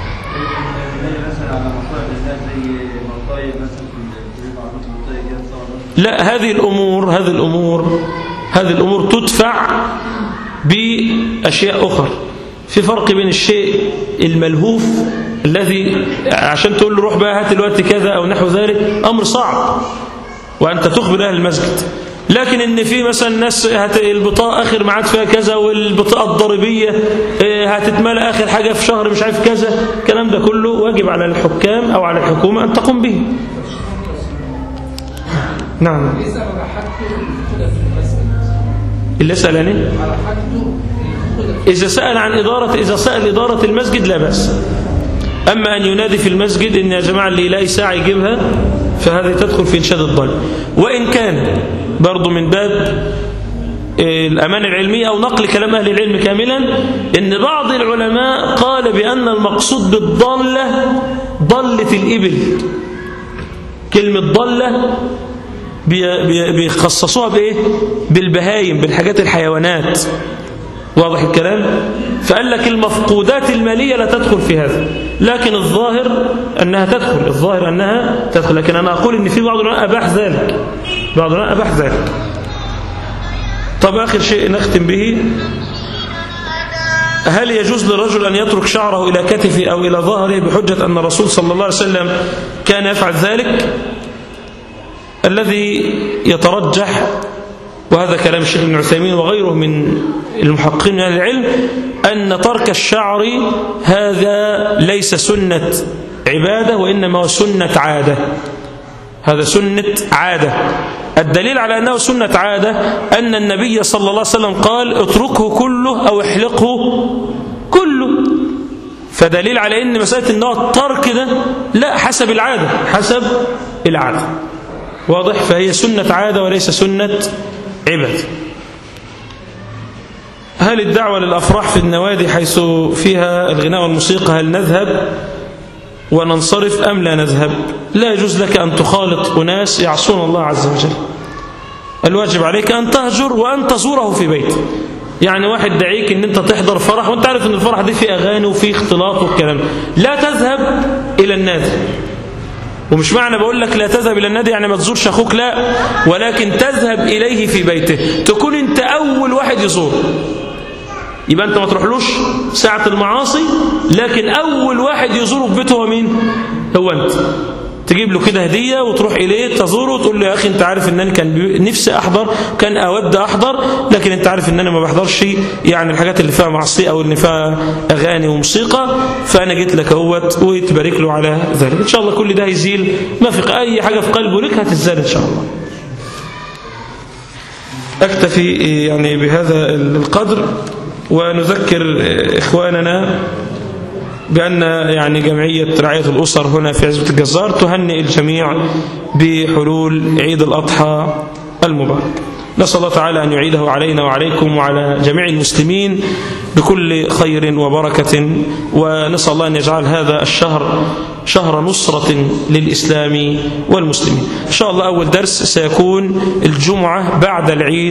لا، هذه الأمور هذه الأمور هذه الأمور تدفع بأشياء أخرى. في فرق بين الشيء الملهوف الذي عشان تقول له روح بقى هات الوقت كذا أو نحو ذلك، أمر صعب وأنت تخبر أهل المسجد، لكن إن في مثلا ناس البطاقة آخر معاد فيها كذا، والبطاقة الضريبية هتتملى آخر حاجة في شهر مش عارف كذا، الكلام ده كله واجب على الحكام أو على الحكومة أن تقوم به. نعم. اللي سأل يعني إذا سأل عن إدارة إذا سأل إدارة المسجد لا بأس. أما أن ينادي في المسجد إن يا جماعة اللي يلاقي ساعة يجيبها، فهذه تدخل في إنشاد الضال. وإن كان برضو من باب الأمانة العلمية أو نقل كلام أهل العلم كاملا، إن بعض العلماء قال بأن المقصود بالضالة ضلة الإبل. كلمة ضلة بيخصصوها بإيه؟ بالبهايم، بالحاجات الحيوانات، واضح الكلام؟ فقال لك المفقودات المالية لا تدخل في هذا، لكن الظاهر أنها تدخل، الظاهر أنها تدخل، لكن أنا أقول إن في بعض العلماء أباح ذلك، بعض العلماء أباح ذلك. طب آخر شيء نختم به، هل يجوز للرجل أن يترك شعره إلى كتفه أو إلى ظهره بحجة أن الرسول صلى الله عليه وسلم كان يفعل ذلك؟ الذي يترجح، وهذا كلام الشيخ ابن عثيمين وغيره من المحققين من العلم، أن ترك الشعر هذا ليس سنة عبادة، وإنما هو سنة عادة. هذا سنة عادة. الدليل على أنه سنة عادة أن النبي صلى الله عليه وسلم قال اتركه كله أو احلقه كله، فدليل على أن مسألة أنه الترك ده لا، حسب العادة، حسب العادة. واضح؟ فهي سنة عادة وليس سنة عبادة. هل الدعوة للأفراح في النوادي حيث فيها الغناء والموسيقى هل نذهب وننصرف أم لا نذهب؟ لا يجوز لك أن تخالط أناس يعصون الله عز وجل. الواجب عليك أن تهجر وأن تزوره في بيته. يعني واحد دعيك أن أنت تحضر فرح وأنت عارف أن الفرح دي فيه أغاني وفيه اختلاط والكلام، لا تذهب إلى النادي. ومش معنى بقول لك لا تذهب إلى النادي يعني ما تزورش أخوك، لا، ولكن تذهب إليه في بيته، تكون أنت أول واحد يزور. يبقى أنت ما تروحلوش ساعة المعاصي، لكن أول واحد يزوره في بيته هو مين؟ هو أنت. تجيب له كده هدية وتروح إليه تزوره وتقول له يا أخي أنت عارف أن أنا كان نفسي أحضر، كان أود أحضر، لكن أنت عارف أن أنا ما بحضرش يعني الحاجات اللي فيها معصية أو اللي فيها أغاني وموسيقى، فأنا جيت لك اهوت، ويتبارك له على ذلك. إن شاء الله كل ده هيزيل ما في أي حاجة في قلبه لك هتزال إن شاء الله. أكتفي يعني بهذا القدر، ونذكر إخواننا بأن يعني جمعية رعاية الأسر هنا في عزبة الجزار تهنئ الجميع بحلول عيد الأضحى المبارك. نسأل الله تعالى أن يعيده علينا وعليكم وعلى جميع المسلمين بكل خير وبركة، ونسأل الله أن يجعل هذا الشهر شهر نصرة للإسلام والمسلمين. إن شاء الله أول درس سيكون الجمعة بعد العيد.